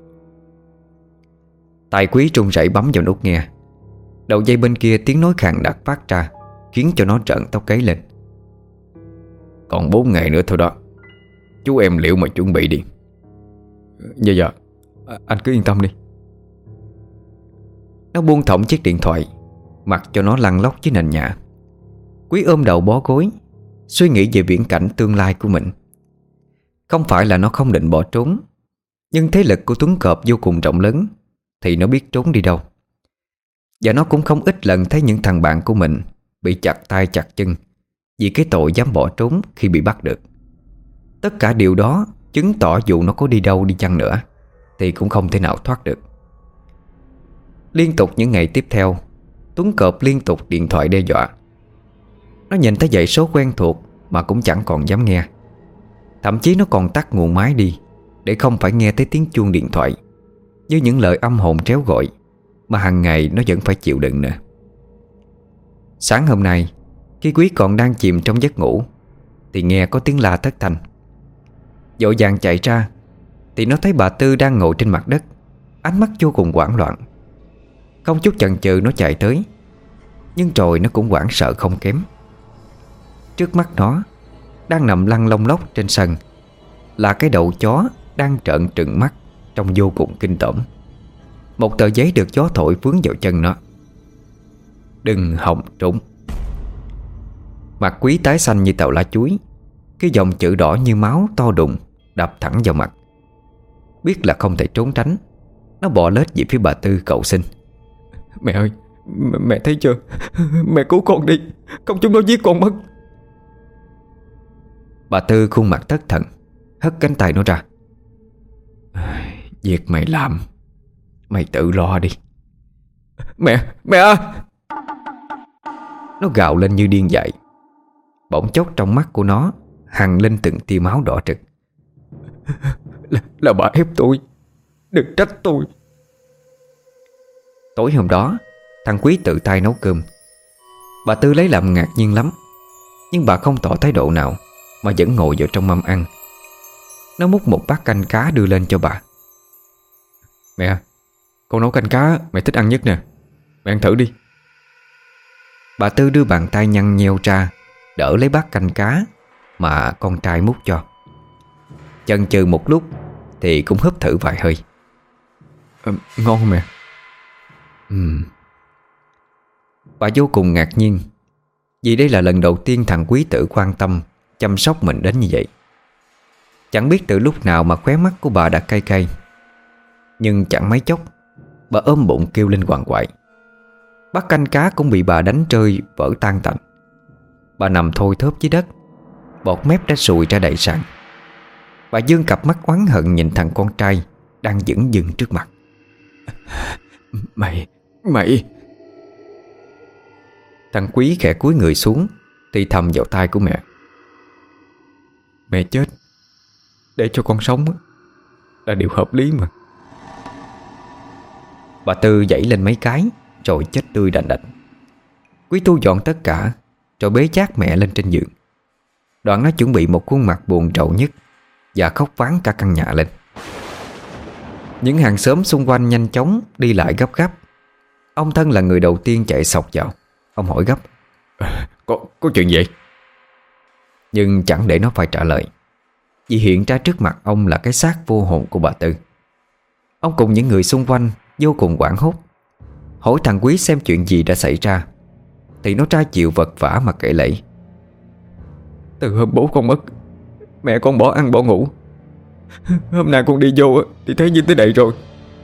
Tài Quý run rẩy bấm vào nút nghe. Đầu dây bên kia tiếng nói khàn đặc phát ra, khiến cho nó trợn tóc gáy lên. Còn 4 ngày nữa thôi đó. Chú em liệu mà chuẩn bị đi. Dạ, anh cứ yên tâm đi. Nó buông thõng chiếc điện thoại, mặc cho nó lăn lóc dưới nền nhà. Quý ôm đầu bó gối, suy nghĩ về viễn cảnh tương lai của mình. Không phải là nó không định bỏ trốn, nhưng thế lực của Tuấn Cọp vô cùng rộng lớn, thì nó biết trốn đi đâu. Và nó cũng không ít lần thấy những thằng bạn của mình bị chặt tay chặt chân vì cái tội dám bỏ trốn khi bị bắt được. Tất cả điều đó chứng tỏ dù nó có đi đâu đi chăng nữa thì cũng không thể nào thoát được. Liên tục những ngày tiếp theo, Tuấn Cọp liên tục điện thoại đe dọa. Nó nhìn thấy dãy số quen thuộc mà cũng chẳng còn dám nghe. Thậm chí nó còn tắt nguồn máy đi để không phải nghe thấy tiếng chuông điện thoại, như những lời âm hồn tréo gọi mà hàng ngày nó vẫn phải chịu đựng nữa. Sáng hôm nay, khi Quý còn đang chìm trong giấc ngủ thì nghe có tiếng la thất thanh. Vội vàng chạy ra thì nó thấy bà Tư đang ngồi trên mặt đất, ánh mắt vô cùng hoảng loạn. Không chút chần chừ nó chạy tới, nhưng rồi nó cũng hoảng sợ không kém. Trước mắt nó đang nằm lăn lông lóc trên sân là cái đầu chó đang trợn trừng mắt trông vô cùng kinh tởm. Một tờ giấy được gió thổi vướng vào chân nó: đừng hòng trốn. Mặt Quý tái xanh như tàu lá chuối. Cái dòng chữ đỏ như máu to đùng đập thẳng vào mặt. Biết là không thể trốn tránh, nó bò lết về phía bà Tư cầu xin: Mẹ ơi, mẹ thấy chưa? Mẹ cứu con đi, không chúng nó giết con mất. Bà Tư khuôn mặt thất thần, hất cánh tay nó ra: việc mày làm, mày tự lo đi. Mẹ à! Nó gào lên như điên dại. Bỗng chốc trong mắt của nó hằn lên từng tia máu đỏ rực. Là bà ép tôi, đừng trách tôi. Tối hôm đó, thằng Quý tự tay nấu cơm. Bà Tư lấy làm ngạc nhiên lắm, nhưng bà không tỏ thái độ nào mà vẫn ngồi vào trong mâm ăn. Nó múc một bát canh cá đưa lên cho bà. Mẹ, con nấu canh cá mẹ thích ăn nhất nè, mẹ ăn thử đi. Bà Tư đưa bàn tay nhăn nheo ra đỡ lấy bát canh cá mà con trai múc cho. Chần chừ một lúc thì cũng húp thử vài hơi. Ngon không mẹ? Bà vô cùng ngạc nhiên, vì đây là lần đầu tiên thằng Quý tử quan tâm chăm sóc mình đến như vậy. Chẳng biết từ lúc nào mà khóe mắt của bà đã cay cay. Nhưng chẳng mấy chốc bà ôm bụng kêu lên quằn quại. Bát canh cá cũng bị bà đánh rơi vỡ tan tành. Bà nằm thôi thóp dưới đất, bọt mép đã sùi ra đầy sàn. Bà dương cặp mắt oán hận nhìn thằng con trai đang dửng dưng trước mặt. Mày Thằng Quý khẽ cúi người xuống thì thầm vào tai của mẹ: Mẹ chết để cho con sống là điều hợp lý mà. Bà Tư giãy lên mấy cái rồi chết tươi đành đạch. Quý thu dọn tất cả rồi bế chát mẹ lên trên giường. Đoạn nó chuẩn bị một khuôn mặt buồn rầu nhất và khóc váng cả căn nhà lên. Những hàng xóm xung quanh nhanh chóng đi lại gấp gáp. Ông Thân là người đầu tiên chạy xộc vào. Ông hỏi gấp: Có chuyện gì? Nhưng chẳng để nó phải trả lời, vì hiện ra trước mặt ông là cái xác vô hồn của bà Tư. Ông cùng những người xung quanh vô cùng hoảng hốt, hỏi thằng Quý xem chuyện gì đã xảy ra. Thì nó tra chịu vật vã mà kể lể: Từ hôm bố con mất, mẹ con bỏ ăn bỏ ngủ. Hôm nay con đi vô thì thấy như thế này rồi.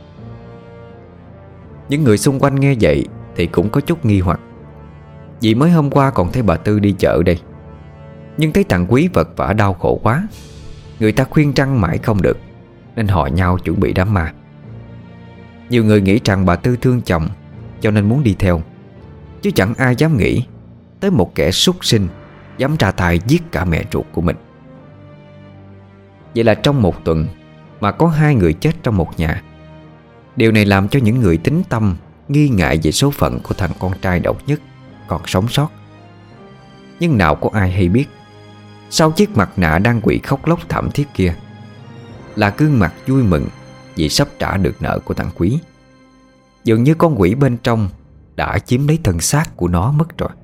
Những người xung quanh nghe vậy thì cũng có chút nghi hoặc, vì mới hôm qua còn thấy bà Tư đi chợ đây. Nhưng thấy thằng Quý vật vã đau khổ quá, người ta khuyên răn mãi không được, nên họ nhau chuẩn bị đám ma. Nhiều người nghĩ rằng bà Tư thương chồng cho nên muốn đi theo, chứ chẳng ai dám nghĩ tới một kẻ súc sinh dám ra tay giết cả mẹ ruột của mình. Vậy là trong một tuần mà có 2 người chết trong một nhà. Điều này làm cho những người tính tâm nghi ngại về số phận của thằng con trai độc nhất còn sống sót. Nhưng nào có ai hay biết, sau chiếc mặt nạ đang quỵ khóc lóc thảm thiết kia là gương mặt vui mừng vì sắp trả được nợ của thằng Quý. Dường như con quỷ bên trong đã chiếm lấy thân xác của nó mất rồi.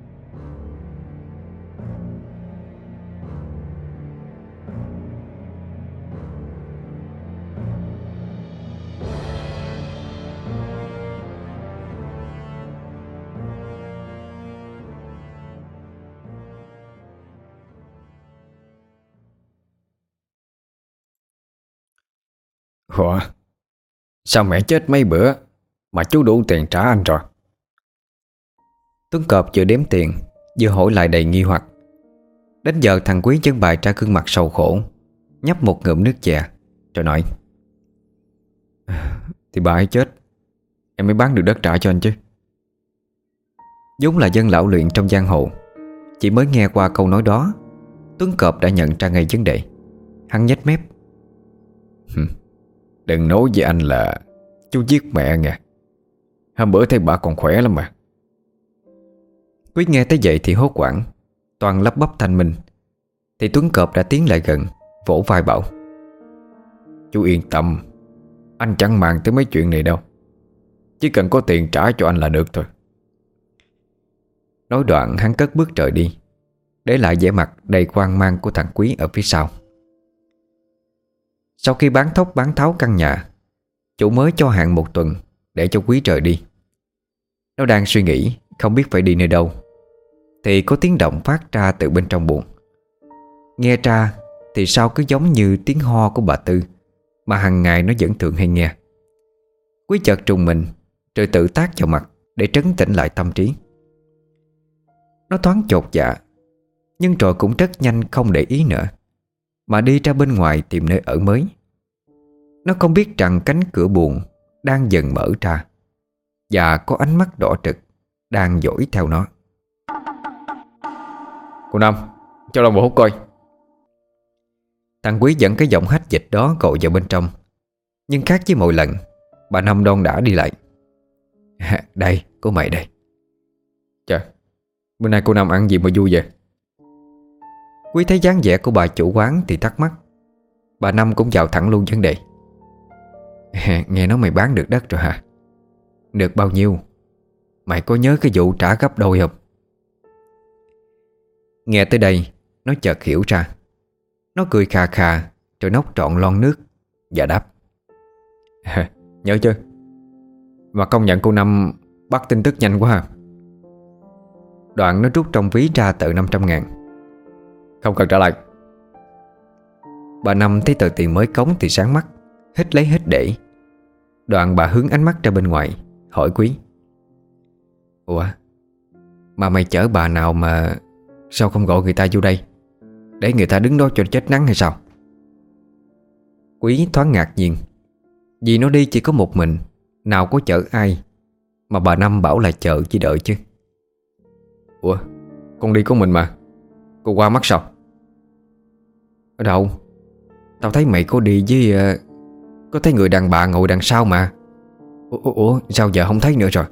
Ủa, sao mẹ chết mấy bữa mà chú đủ tiền trả anh rồi? Tuấn Cọp vừa đếm tiền vừa hỏi lại đầy nghi hoặc. Đến giờ thằng Quý chân bày ra gương mặt sầu khổ, nhấp một ngụm nước chè rồi nói: Thì bà ấy chết, em mới bán được đất trả cho anh chứ. vốn là dân lão luyện trong giang hồ, chỉ mới nghe qua câu nói đó, Tuấn Cọp đã nhận ra ngay vấn đề. Hắn nhếch mép: Đừng nói với anh là chú giết mẹ nghe. Hôm bữa thấy bà còn khỏe lắm mà. Quý nghe tới vậy thì hốt hoảng, toàn lắp bắp thanh minh. Thì Tuấn Cọp đã tiến lại gần, vỗ vai bảo: Chú yên tâm, anh chẳng màng tới mấy chuyện này đâu. Chỉ cần có tiền trả cho anh là được thôi. Nói đoạn hắn cất bước rời đi, để lại vẻ mặt đầy hoang mang của thằng Quý ở phía sau. Sau khi bán thóc bán tháo căn nhà, chủ mới cho hạn 1 tuần để cho Quý rời đi. Nó đang suy nghĩ không biết phải đi nơi đâu, thì có tiếng động phát ra từ bên trong buồng. Nghe ra thì sao cứ giống như tiếng ho của bà Tư mà hàng ngày nó vẫn thường hay nghe. Quý chợt trùng mình, rồi tự tát vào mặt để trấn tĩnh lại tâm trí. Nó thoáng chột dạ, nhưng rồi cũng rất nhanh không để ý nữa, mà đi ra bên ngoài tìm nơi ở mới. Nó không biết rằng cánh cửa buồng đang dần mở ra, và có ánh mắt đỏ trực đang dõi theo nó. Cô Năm, cho lòng bộ hút coi. Thằng Quý dẫn cái giọng hách dịch đó gọi vào bên trong. Nhưng khác với mọi lần, bà Năm đon đã đi lại: Đây, có mày đây. Chà, bữa nay cô Năm ăn gì mà vui vậy? Quý thấy dáng vẻ của bà chủ quán thì thắc mắc. Bà Năm cũng vào thẳng luôn vấn đề: Nghe nói mày bán được đất rồi hả? Được bao nhiêu? Mày có nhớ cái vụ trả gấp đôi không? Nghe tới đây, nó chợt hiểu ra. Nó cười khà khà rồi nốc trọn lon nước và đáp: Nhớ chứ. Mà công nhận cô Năm bắt tin tức nhanh quá ha. Đoạn nó rút trong ví ra tờ 500.000. Không cần trả lại. Bà Năm thấy tờ tiền mới cống thì sáng mắt, hít lấy hít để. Đoạn bà hướng ánh mắt ra bên ngoài, hỏi Quý: Ủa, mà mày chở bà nào mà sao không gọi người ta vô đây, để người ta đứng đó cho chết nắng hay sao? Quý thoáng ngạc nhiên, vì nó đi chỉ có một mình, nào có chở ai, mà bà Năm bảo là chờ chỉ đợi chứ. Ủa, con đi có mình mà, cô qua mắt sao? Ở đâu? Tao thấy mày có đi với có thấy người đàn bà ngồi đằng sau mà. Ủa sao giờ không thấy nữa rồi?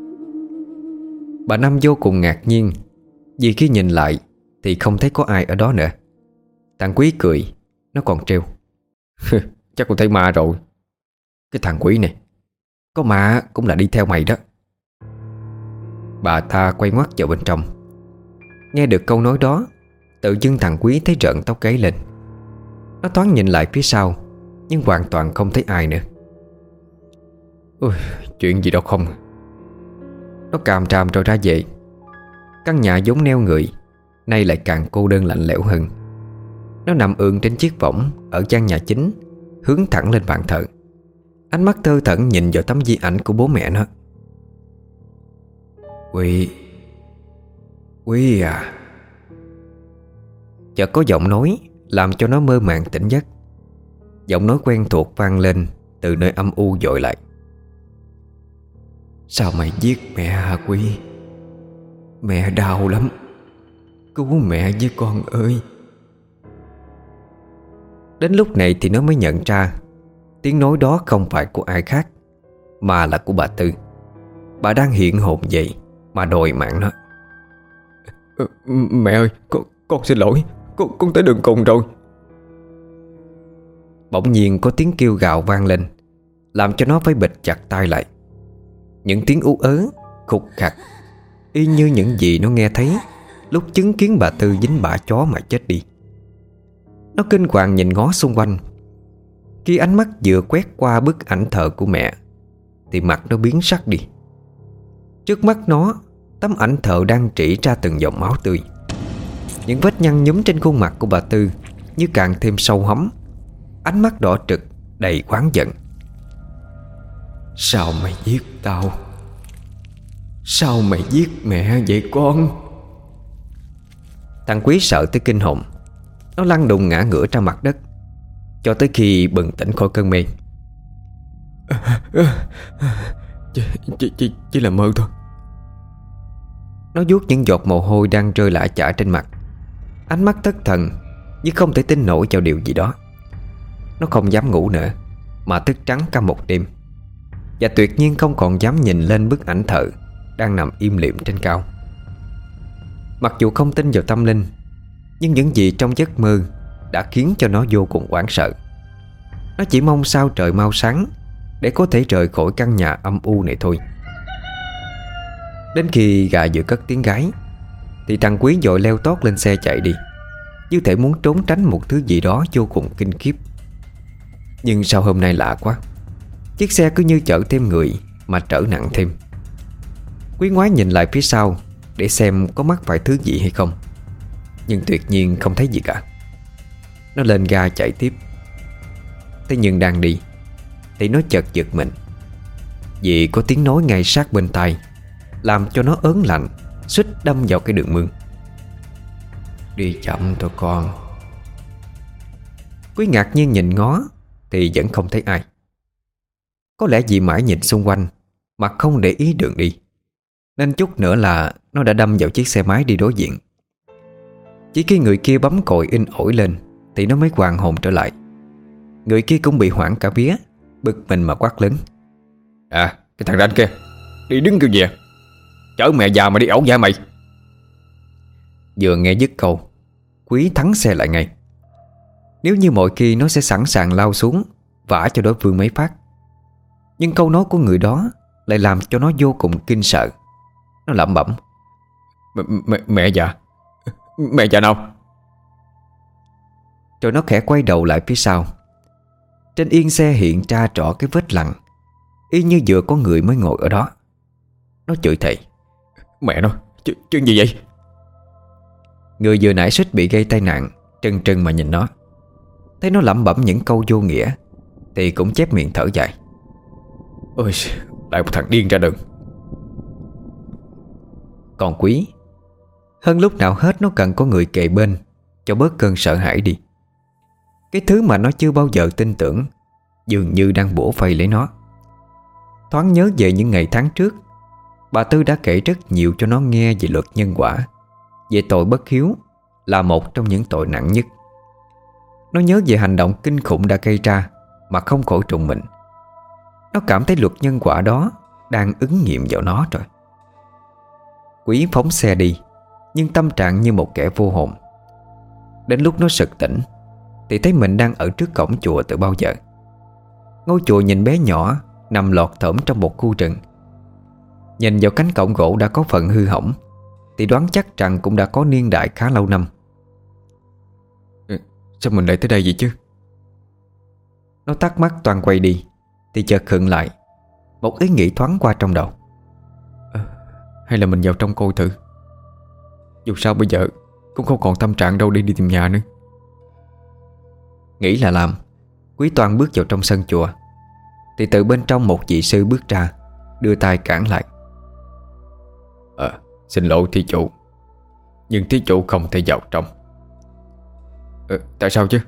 Bà Năm vô cùng ngạc nhiên, vì khi nhìn lại thì không thấy có ai ở đó nữa. Thằng Quý cười, nó còn trêu: Chắc con thấy ma rồi. Cái thằng Quý này, có ma cũng là đi theo mày đó. Bà ta quay ngoắt vào bên trong. Nghe được câu nói đó, tự dưng thằng Quý thấy rợn tóc gáy lên. Nó thoáng nhìn lại phía sau, nhưng hoàn toàn không thấy ai nữa. Ôi, chuyện gì đâu không. Nó càm ràm rồi ra về. Căn nhà vốn neo người, nay lại càng cô đơn lạnh lẽo hơn. Nó nằm ườn trên chiếc võng ở gian nhà chính, hướng thẳng lên bàn thờ. Ánh mắt thơ thẩn nhìn vào tấm di ảnh của bố mẹ nó. Quý à. Chợt có giọng nói làm cho nó mơ màng tỉnh giấc. Giọng nói quen thuộc vang lên từ nơi âm u dội lại. Sao mày giết mẹ hả Quý? Mẹ đau lắm. Cứu mẹ với con ơi. Đến lúc này thì nó mới nhận ra tiếng nói đó không phải của ai khác, mà là của bà Tư. Bà đang hiện hồn dậy mà đòi mạng nó. Mẹ ơi, con xin lỗi. Con tới đường cùng rồi. Bỗng nhiên có tiếng kêu gào vang lên, làm cho nó phải bịt chặt tai lại. Những tiếng ú ớ, khục khặc, y như những gì nó nghe thấy lúc chứng kiến bà Tư dính bã chó mà chết đi. Nó kinh hoàng nhìn ngó xung quanh. Khi ánh mắt vừa quét qua bức ảnh thờ của mẹ thì mặt nó biến sắc đi. Trước mắt nó, tấm ảnh thờ đang rỉ ra từng dòng máu tươi. Những vết nhăn nhúm trên khuôn mặt của bà Tư như càng thêm sâu hắm. Ánh mắt đỏ trực đầy oán giận. Sao mày giết tao? Sao mày giết mẹ vậy con? Thằng Quý sợ tới kinh hồn. Nó lăn đùng ngã ngửa ra mặt đất cho tới khi bừng tỉnh khỏi cơn mê. Chỉ là mơ thôi. Nó vuốt những giọt mồ hôi đang rơi lã chã trên mặt. Ánh mắt thất thần, như không thể tin nổi vào điều gì đó. Nó không dám ngủ nữa, mà thức trắng cả một đêm. Và tuyệt nhiên không còn dám nhìn lên bức ảnh thờ đang nằm im lìm trên cao. Mặc dù không tin vào tâm linh, nhưng những gì trong giấc mơ đã khiến cho nó vô cùng hoảng sợ. Nó chỉ mong sao trời mau sáng để có thể rời khỏi căn nhà âm u này thôi. Đến khi gà vừa cất tiếng gáy thì thằng Quý vội leo tót lên xe chạy đi, như thể muốn trốn tránh một thứ gì đó vô cùng kinh khiếp. Nhưng sao hôm nay lạ quá, chiếc xe cứ như chở thêm người mà trở nặng thêm. Quý ngoái nhìn lại phía sau để xem có mắc phải thứ gì hay không, nhưng tuyệt nhiên không thấy gì cả. Nó lên ga chạy tiếp. Thế nhưng đang đi thì nó chợt giật mình, vì có tiếng nói ngay sát bên tai, làm cho nó ớn lạnh, suýt đâm vào cái đường mương. Đi chậm thôi con. Quý ngạc nhiên nhìn ngó thì vẫn không thấy ai. Có lẽ vì mãi nhìn xung quanh mà không để ý đường đi, nên chút nữa là nó đã đâm vào chiếc xe máy đi đối diện. Chỉ khi người kia bấm còi in ỏi lên thì nó mới hoàn hồn trở lại. Người kia cũng bị hoảng cả vía, bực mình mà quát lớn. À, cái thằng ranh kia, đi đứng kêu gì à? Chở mẹ già mà đi ẩu da mày. Vừa nghe dứt câu, Quý thắng xe lại ngay. Nếu như mọi khi nó sẽ sẵn sàng lao xuống vả cho đối phương mấy phát, nhưng câu nói của người đó lại làm cho nó vô cùng kinh sợ. Nó lẩm bẩm. Mẹ già? Mẹ già nào? Rồi nó khẽ quay đầu lại phía sau. Trên yên xe hiện ra rõ cái vết lằn, y như vừa có người mới ngồi ở đó. Nó chửi thề. Mẹ nó, chuyện gì vậy? Người vừa nãy suýt bị gây tai nạn trừng trừng mà nhìn nó. Thấy nó lẩm bẩm những câu vô nghĩa thì cũng chép miệng thở dài. Ôi, lại một thằng điên ra đường. Còn Quý, hơn lúc nào hết nó cần có người kề bên cho bớt cơn sợ hãi đi. Cái thứ mà nó chưa bao giờ tin tưởng dường như đang bủa vây lấy nó. Thoáng nhớ về những ngày tháng trước, bà Tư đã kể rất nhiều cho nó nghe về luật nhân quả, về tội bất hiếu là một trong những tội nặng nhất. Nó nhớ về hành động kinh khủng đã gây ra mà không khỏi trùng mình. Nó cảm thấy luật nhân quả đó đang ứng nghiệm vào nó rồi. Quý phóng xe đi, nhưng tâm trạng như một kẻ vô hồn. Đến lúc nó sực tỉnh thì thấy mình đang ở trước cổng chùa từ bao giờ. Ngôi chùa nhìn bé nhỏ, nằm lọt thởm trong một khu rừng. Nhìn vào cánh cổng gỗ đã có phần hư hỏng thì đoán chắc rằng cũng đã có niên đại khá lâu năm. Sao mình lại tới đây vậy chứ? Nó thắc mắc toan quay đi thì chợt khựng lại. Một ý nghĩ thoáng qua trong đầu. Hay là mình vào trong coi thử. Dù sao bây giờ cũng không còn tâm trạng đâu để đi tìm nhà nữa. Nghĩ là làm, Quý Toan bước vào trong sân chùa thì từ bên trong một vị sư bước ra, đưa tay cản lại. Xin lỗi thí chủ, nhưng thí chủ không thể vào trong. Tại sao chứ?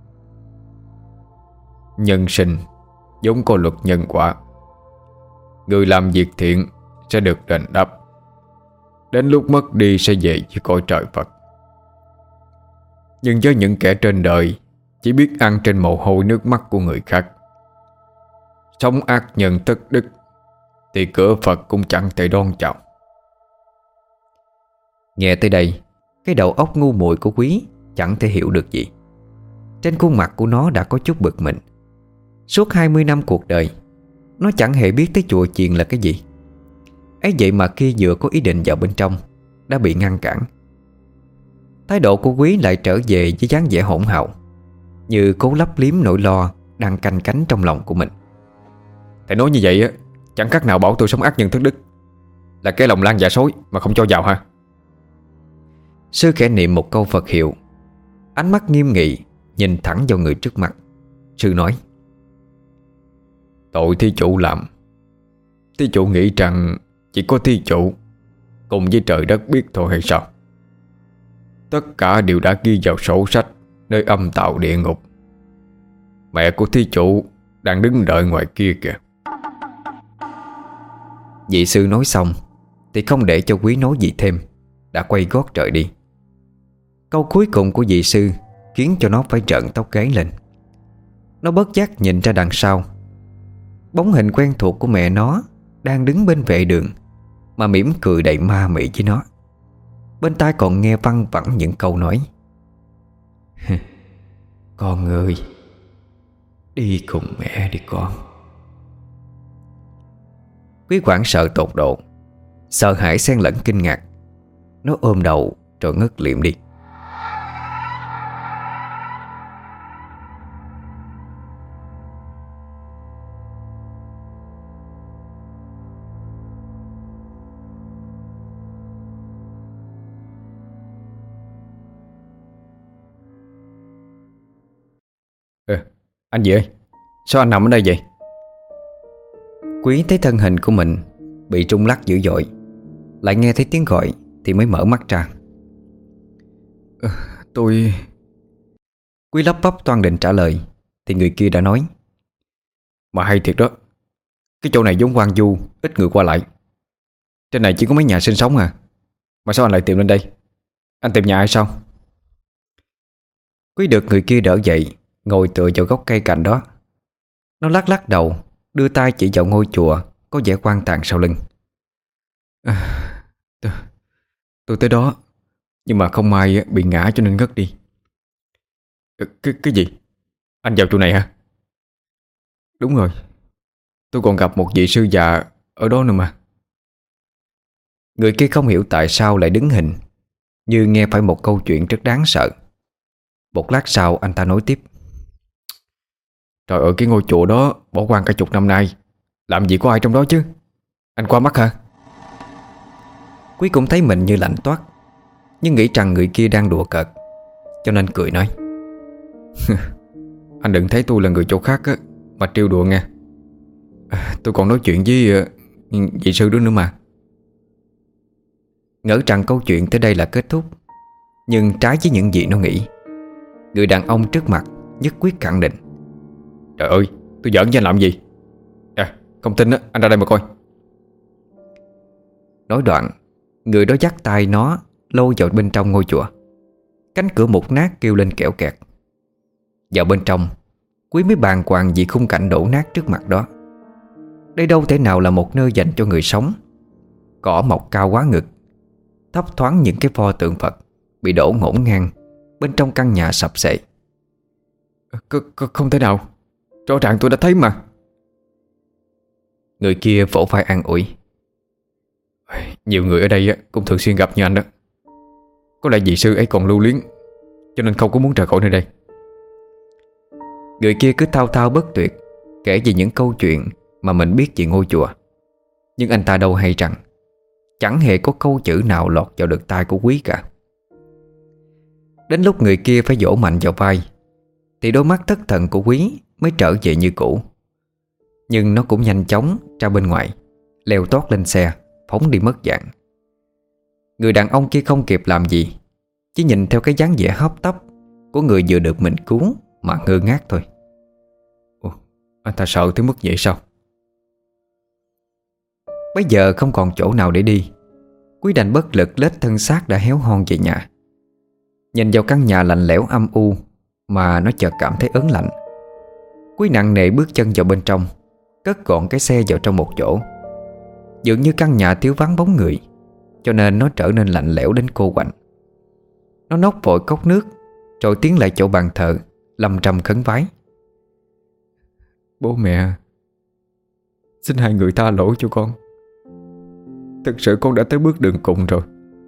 Nhân sinh vốn có luật nhân quả. Người làm việc thiện sẽ được đền đáp. Đến lúc mất đi sẽ về với cõi trời Phật. Nhưng với những kẻ trên đời chỉ biết ăn trên mồ hôi nước mắt của người khác, sống ác nhân thất đức, thì cửa Phật cũng chẳng thể đón chào. Nghe tới đây, cái đầu óc ngu muội của Quý chẳng thể hiểu được gì. Trên khuôn mặt của nó đã có chút bực mình. Suốt 20 năm cuộc đời, nó chẳng hề biết tới chùa chiền là cái gì. ấy vậy mà khi vừa có ý định vào bên trong đã bị ngăn cản. Thái độ của Quý lại trở về với dáng vẻ hỗn hào, như cố lấp liếm nỗi lo đang canh cánh trong lòng của mình. Thầy nói như vậy á, chẳng khác nào bảo tôi sống ác nhân thất đức, là cái lòng lan dạ sói mà không cho vào ha? Sư khẽ niệm một câu Phật hiệu, ánh mắt nghiêm nghị nhìn thẳng vào người trước mặt. Sư nói: Tội thí chủ làm, thí chủ nghĩ rằng chỉ có thí chủ cùng với trời đất biết thôi hay sao? Tất cả đều đã ghi vào sổ sách nơi âm tào địa ngục. Mẹ của thí chủ đang đứng đợi ngoài kia kìa. Vị sư nói xong thì không để cho Quý nói gì thêm, đã quay gót rời đi. Câu cuối cùng của vị sư khiến cho nó phải trợn tóc gáy lên. Nó bất giác nhìn ra đằng sau. Bóng hình quen thuộc của mẹ nó đang đứng bên vệ đường mà mỉm cười đầy ma mị với nó. Bên tai còn nghe văng vẳng những câu nói: Con ơi, đi cùng mẹ đi con. Quý hoảng sợ tột độ, sợ hãi xen lẫn kinh ngạc. Nó ôm đầu rồi ngất liệm đi. Anh gì ơi, sao anh nằm ở đây vậy? Quý thấy thân hình của mình bị rung lắc dữ dội, lại nghe thấy tiếng gọi thì mới mở mắt ra. Tôi... Quý lắp bắp toan định trả lời thì người kia đã nói: Mà hay thiệt đó, cái chỗ này vốn hoang vu, ít người qua lại. Trên này chỉ có mấy nhà sinh sống à, mà sao anh lại tìm lên đây? Anh tìm nhà hay sao? Quý được người kia đỡ dậy, ngồi tựa vào gốc cây cạnh đó. Nó lắc lắc đầu, đưa tay chỉ vào ngôi chùa có vẻ quan tàn sau lưng. Tôi tới đó, nhưng mà không may bị ngã cho nên ngất đi. Cái gì? Anh vào chỗ này hả? Đúng rồi, tôi còn gặp một vị sư già ở đó nữa mà. Người kia không hiểu tại sao lại đứng hình, như nghe phải một câu chuyện rất đáng sợ. Một lát sau anh ta nói tiếp: Trời ơi, cái ngôi chùa đó bỏ hoang cả chục năm nay, làm gì có ai trong đó chứ? Anh qua mắt hả? Quý cũng thấy mình như lạnh toát, nhưng nghĩ rằng người kia đang đùa cợt, cho nên cười nói: Anh đừng thấy tôi là người chỗ khác á mà trêu đùa nghe. Tôi còn nói chuyện với vị sư đó nữa mà. Ngỡ rằng câu chuyện tới đây là kết thúc, nhưng trái với những gì nó nghĩ, người đàn ông trước mặt nhất quyết khẳng định: Trời ơi, tôi giỡn với anh làm gì? Không tin á, anh ra đây mà coi. Nói đoạn, người đó dắt tay nó lôi vào bên trong ngôi chùa. Cánh cửa mục nát kêu lên kẽo kẹt. Vào bên trong, Quý mới bàng hoàng vì khung cảnh đổ nát trước mặt đó. Đây đâu thể nào là một nơi dành cho người sống. Cỏ mọc cao quá ngực, thấp thoáng những cái pho tượng Phật bị đổ ngổn ngang bên trong căn nhà sập xệ. Không thể nào, rõ ràng tôi đã thấy mà. Người kia vỗ vai an ủi. Nhiều người ở đây cũng thường xuyên gặp như anh đó. Có lẽ vị sư ấy còn lưu luyến, cho nên không có muốn rời khỏi nơi đây. Người kia cứ thao thao bất tuyệt kể về những câu chuyện mà mình biết về ngôi chùa. Nhưng anh ta đâu hay rằng chẳng hề có câu chữ nào lọt vào được tai của Quý cả. Đến lúc người kia phải vỗ mạnh vào vai thì đôi mắt thất thần của Quý mới trở về như cũ. Nhưng nó cũng nhanh chóng ra bên ngoài, leo tót lên xe, phóng đi mất dạng. Người đàn ông kia không kịp làm gì, chỉ nhìn theo cái dáng vẻ hấp tấp của người vừa được mình cứu mà ngơ ngác thôi. Anh ta sợ tới mức vậy sao? Bây giờ không còn chỗ nào để đi, Quý đành bất lực lết thân xác đã héo hon về nhà. Nhìn vào căn nhà lạnh lẽo âm u mà nó chợt cảm thấy ớn lạnh. Quý nặng nề bước chân vào bên trong, cất gọn cái xe vào trong một chỗ. Dường như căn nhà thiếu vắng bóng người, cho nên nó trở nên lạnh lẽo đến cô quạnh. Nó nốc vội cốc nước, rồi tiến lại chỗ bàn thờ, lâm râm khấn vái. Bố mẹ, xin hai người tha lỗi cho con. Thực sự con đã tới bước đường cùng rồi.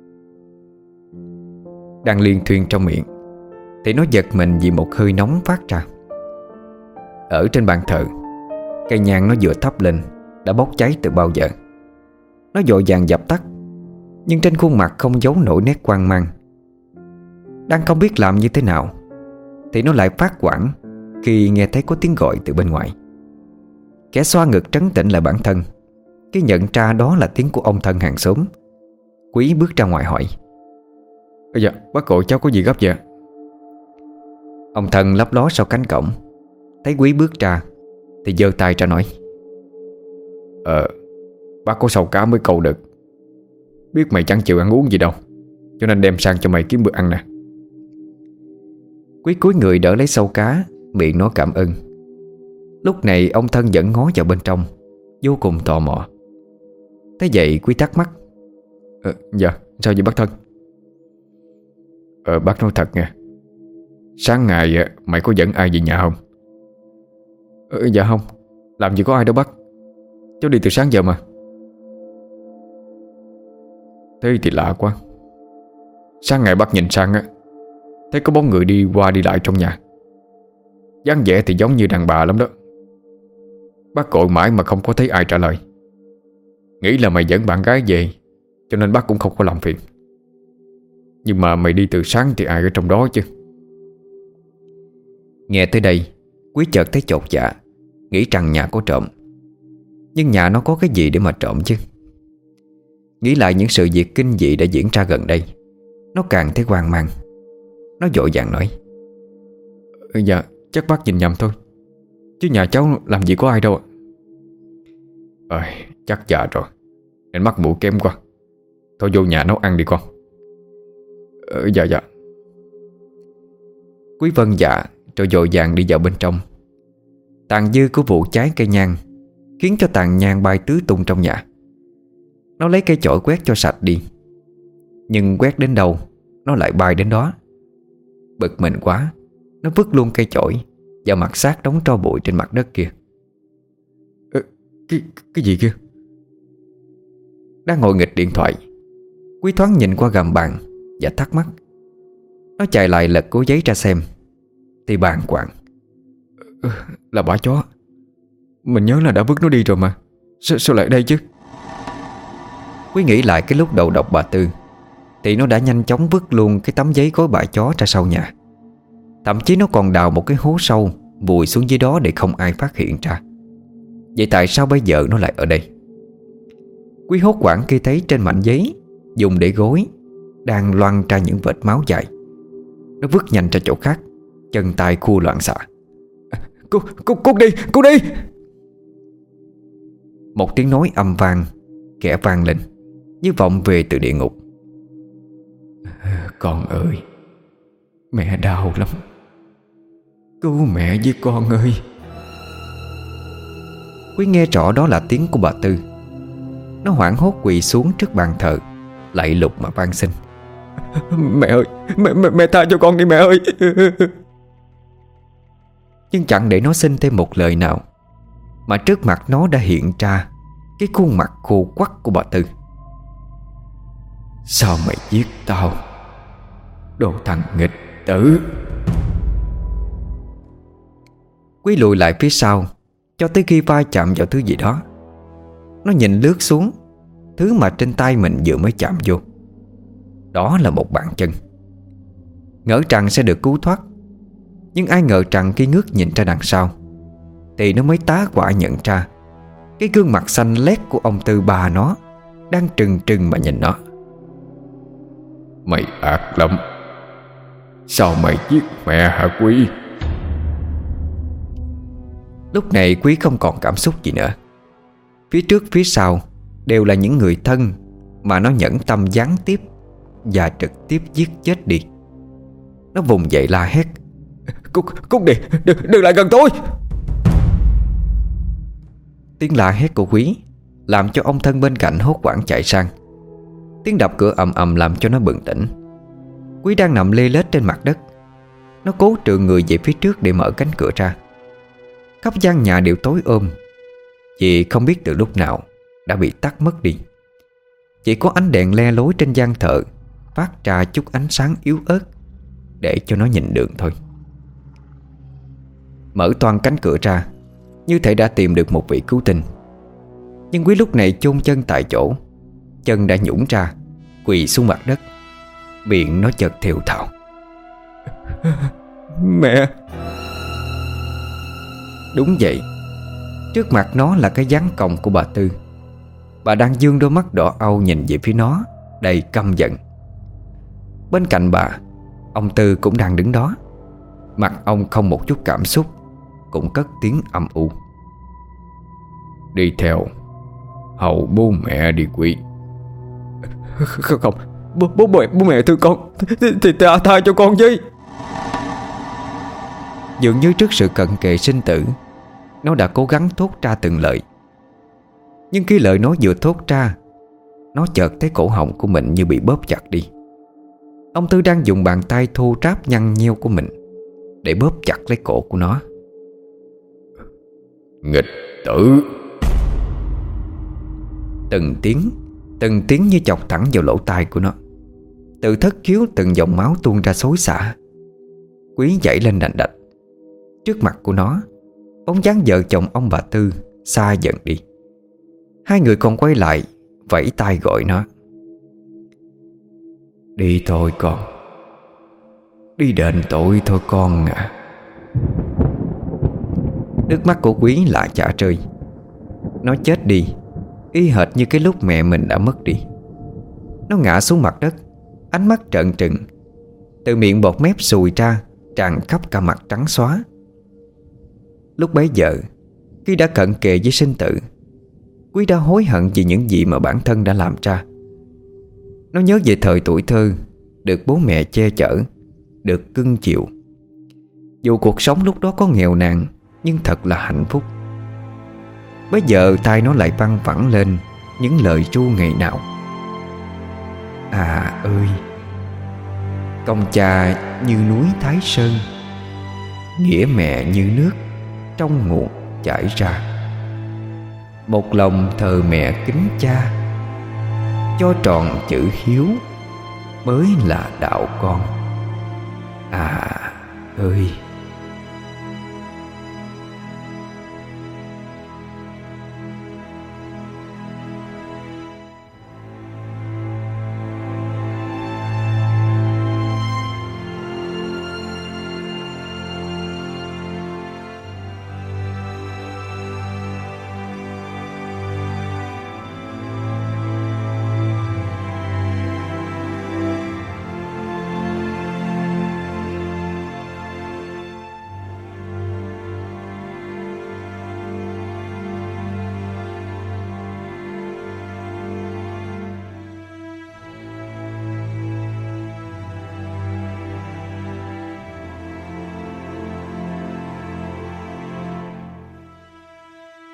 Đang liên thuyên trong miệng thì nó giật mình vì một hơi nóng phát ra. Ở trên bàn thờ, cây nhang nó vừa thắp lên đã bốc cháy từ bao giờ. Nó vội vàng dập tắt, nhưng trên khuôn mặt không giấu nổi nét hoang mang. Đang không biết làm như thế nào thì nó lại phát hoảng khi nghe thấy có tiếng gọi từ bên ngoài. Kẻ xoa ngực trấn tĩnh lại bản thân khi nhận ra đó là tiếng của ông thân hàng xóm. Quý bước ra ngoài hỏi. Dạ, bác gọi cháu có gì gấp vậy? Ông thân lấp ló sau cánh cổng, thấy Quý bước ra thì giơ tay ra nói. Bác có sầu cá mới câu được. Biết mày chẳng chịu ăn uống gì đâu, cho nên đem sang cho mày kiếm bữa ăn nè. Quý cúi người đỡ lấy sâu cá, miệng nói cảm ơn. Lúc này ông thân vẫn ngó vào bên trong, vô cùng tò mò. Thế vậy Quý thắc mắc. Dạ, sao vậy bác thân? Bác nói thật nha, sáng ngày mày có dẫn ai về nhà không? Dạ không, làm gì có ai đâu bác. Cháu đi từ sáng giờ mà. Thế thì lạ quá. Sáng ngày bác nhìn sang thấy có bóng người đi qua đi lại trong nhà. dáng vẻ thì giống như đàn bà lắm đó. Bác gọi mãi mà không có thấy ai trả lời. Nghĩ là mày dẫn bạn gái về, cho nên bác cũng không có làm phiền. Nhưng mà mày đi từ sáng thì ai ở trong đó chứ? Nghe tới đây, Quý chợt thấy chột dạ, nghĩ rằng nhà có trộm. Nhưng nhà nó có cái gì để mà trộm chứ? Nghĩ lại những sự việc kinh dị đã diễn ra gần đây, nó càng thấy hoang mang. Nó vội vàng nói: Dạ, chắc bác nhìn nhầm thôi, chứ nhà cháu làm gì có ai đâu ạ. Chắc già rồi nên mắt mũi kém quá. Thôi vô nhà nấu ăn đi con. Dạ dạ. Quý vâng dạ rồi vội vàng đi vào bên trong. Tàn dư của vụ cháy cây nhang khiến cho tàn nhang bay tứ tung trong nhà. Nó lấy cây chổi quét cho sạch đi, nhưng quét đến đâu nó lại bay đến đó. Bực mình quá, nó vứt luôn cây chổi và mặt xác đống tro bụi trên mặt đất kia. Cái gì kia? Đang ngồi nghịch điện thoại, Quý thoáng nhìn qua gầm bàn và thắc mắc. Nó chạy lại lật cố giấy ra xem thì bàng hoàng. Là bả chó. Mình nhớ là đã vứt nó đi rồi mà. Sao lại ở đây chứ? Quý nghĩ lại cái lúc đầu đọc bà Tư thì nó đã nhanh chóng vứt luôn cái tấm giấy gói bả chó ra sau nhà. Thậm chí nó còn đào một cái hố sâu vùi xuống dưới đó để không ai phát hiện ra. Vậy tại sao bây giờ nó lại ở đây? Quý hốt hoảng khi thấy trên mảnh giấy dùng để gối đang loang ra những vệt máu dài. Nó vứt nhanh ra chỗ khác, chân tay khua loạn xạ. Cút đi. Một tiếng nói âm vang kẻ vang lên, như vọng về từ địa ngục. Con ơi, mẹ đau lắm. Cứu mẹ với con ơi. Quý nghe rõ đó là tiếng của bà Tư. Nó hoảng hốt quỳ xuống trước bàn thờ, lạy lục mà van xin: Mẹ ơi, mẹ tha cho con đi mẹ ơi. Nhưng chẳng để nó xin thêm một lời nào, mà trước mặt nó đã hiện ra cái khuôn mặt khô quắt của bà Tư. Sao mày giết tao, đồ thằng nghịch tử? Quý lùi lại phía sau cho tới khi va chạm vào thứ gì đó. Nó nhìn lướt xuống thứ mà trên tay mình vừa mới chạm vô. Đó là một bàn chân. Ngỡ rằng sẽ được cứu thoát, nhưng ai ngờ rằng khi ngước nhìn ra đằng sau thì nó mới tá hỏa nhận ra cái gương mặt xanh lét của ông Tư bà nó đang trừng trừng mà nhìn nó. Mày ác lắm. Sao mày giết mẹ hả Quý? Lúc này Quý không còn cảm xúc gì nữa. Phía trước phía sau đều là những người thân mà nó nhẫn tâm gián tiếp và trực tiếp giết chết đi. Nó vùng dậy la hét: Cút đi, đừng lại gần tôi. Tiếng la hét của Quý làm cho ông thân bên cạnh hốt hoảng chạy sang. Tiếng đập cửa ầm ầm làm cho nó bừng tỉnh. Quý đang nằm lê lết trên mặt đất. Nó cố trượng người về phía trước để mở cánh cửa ra. Khắp gian nhà đều tối ôm, vì không biết từ lúc nào đã bị tắt mất đi. Chỉ có ánh đèn le lối trên gian thờ phát ra chút ánh sáng yếu ớt để cho nó nhìn đường thôi. Mở toang cánh cửa ra, như thể đã tìm được một vị cứu tinh. Nhưng Quý lúc này chôn chân tại chỗ. Chân đã nhũn ra, quỳ xuống mặt đất. Miệng nó chợt thều thào: Mẹ. Đúng vậy, trước mặt nó là cái dáng còng của bà Tư. Bà đang dương đôi mắt đỏ au nhìn về phía nó, đầy căm giận. Bên cạnh bà, ông Tư cũng đang đứng đó. Mặt ông không một chút cảm xúc, cũng cất tiếng âm u: Đi theo hầu bố mẹ đi Quý. Không, bố mẹ thương con thì tha cho con với. Dường như trước sự cận kề sinh tử, nó đã cố gắng thốt ra từng lời. Nhưng khi lời nói vừa thốt ra, nó chợt thấy cổ họng của mình như bị bóp chặt đi. Ông Tư đang dùng bàn tay thô ráp nhăn nheo của mình để bóp chặt lấy cổ của nó. Nghịch tử. Từng tiếng như chọc thẳng vào lỗ tai của nó. Từ thất khiếu từng dòng máu tuôn ra xối xả. Quý dậy lên đành đạch. Trước mặt của nó, bóng dáng vợ chồng ông bà Tư xa dần đi. Hai người còn quay lại, vẫy tay gọi nó: Đi thôi con, đi đền tội thôi con à. Nước mắt của Quý lại chả rơi. Nó chết đi y hệt như cái lúc mẹ mình đã mất đi. Nó ngã xuống mặt đất, ánh mắt trợn trừng. Từ miệng bọt mép sùi ra tràn khắp cả mặt trắng xóa. Lúc bấy giờ, khi đã cận kề với sinh tử, Quý đã hối hận vì những gì mà bản thân đã làm ra. Nó nhớ về thời tuổi thơ, được bố mẹ che chở, được cưng chiều. Dù cuộc sống lúc đó có nghèo nàn, nhưng thật là hạnh phúc. Bây giờ tai nó lại văng vẳng lên những lời ru ngày nào: À ơi, công cha như núi Thái Sơn, nghĩa mẹ như nước trong nguồn chảy ra. Một lòng thờ mẹ kính cha, cho tròn chữ hiếu mới là đạo con. À ơi.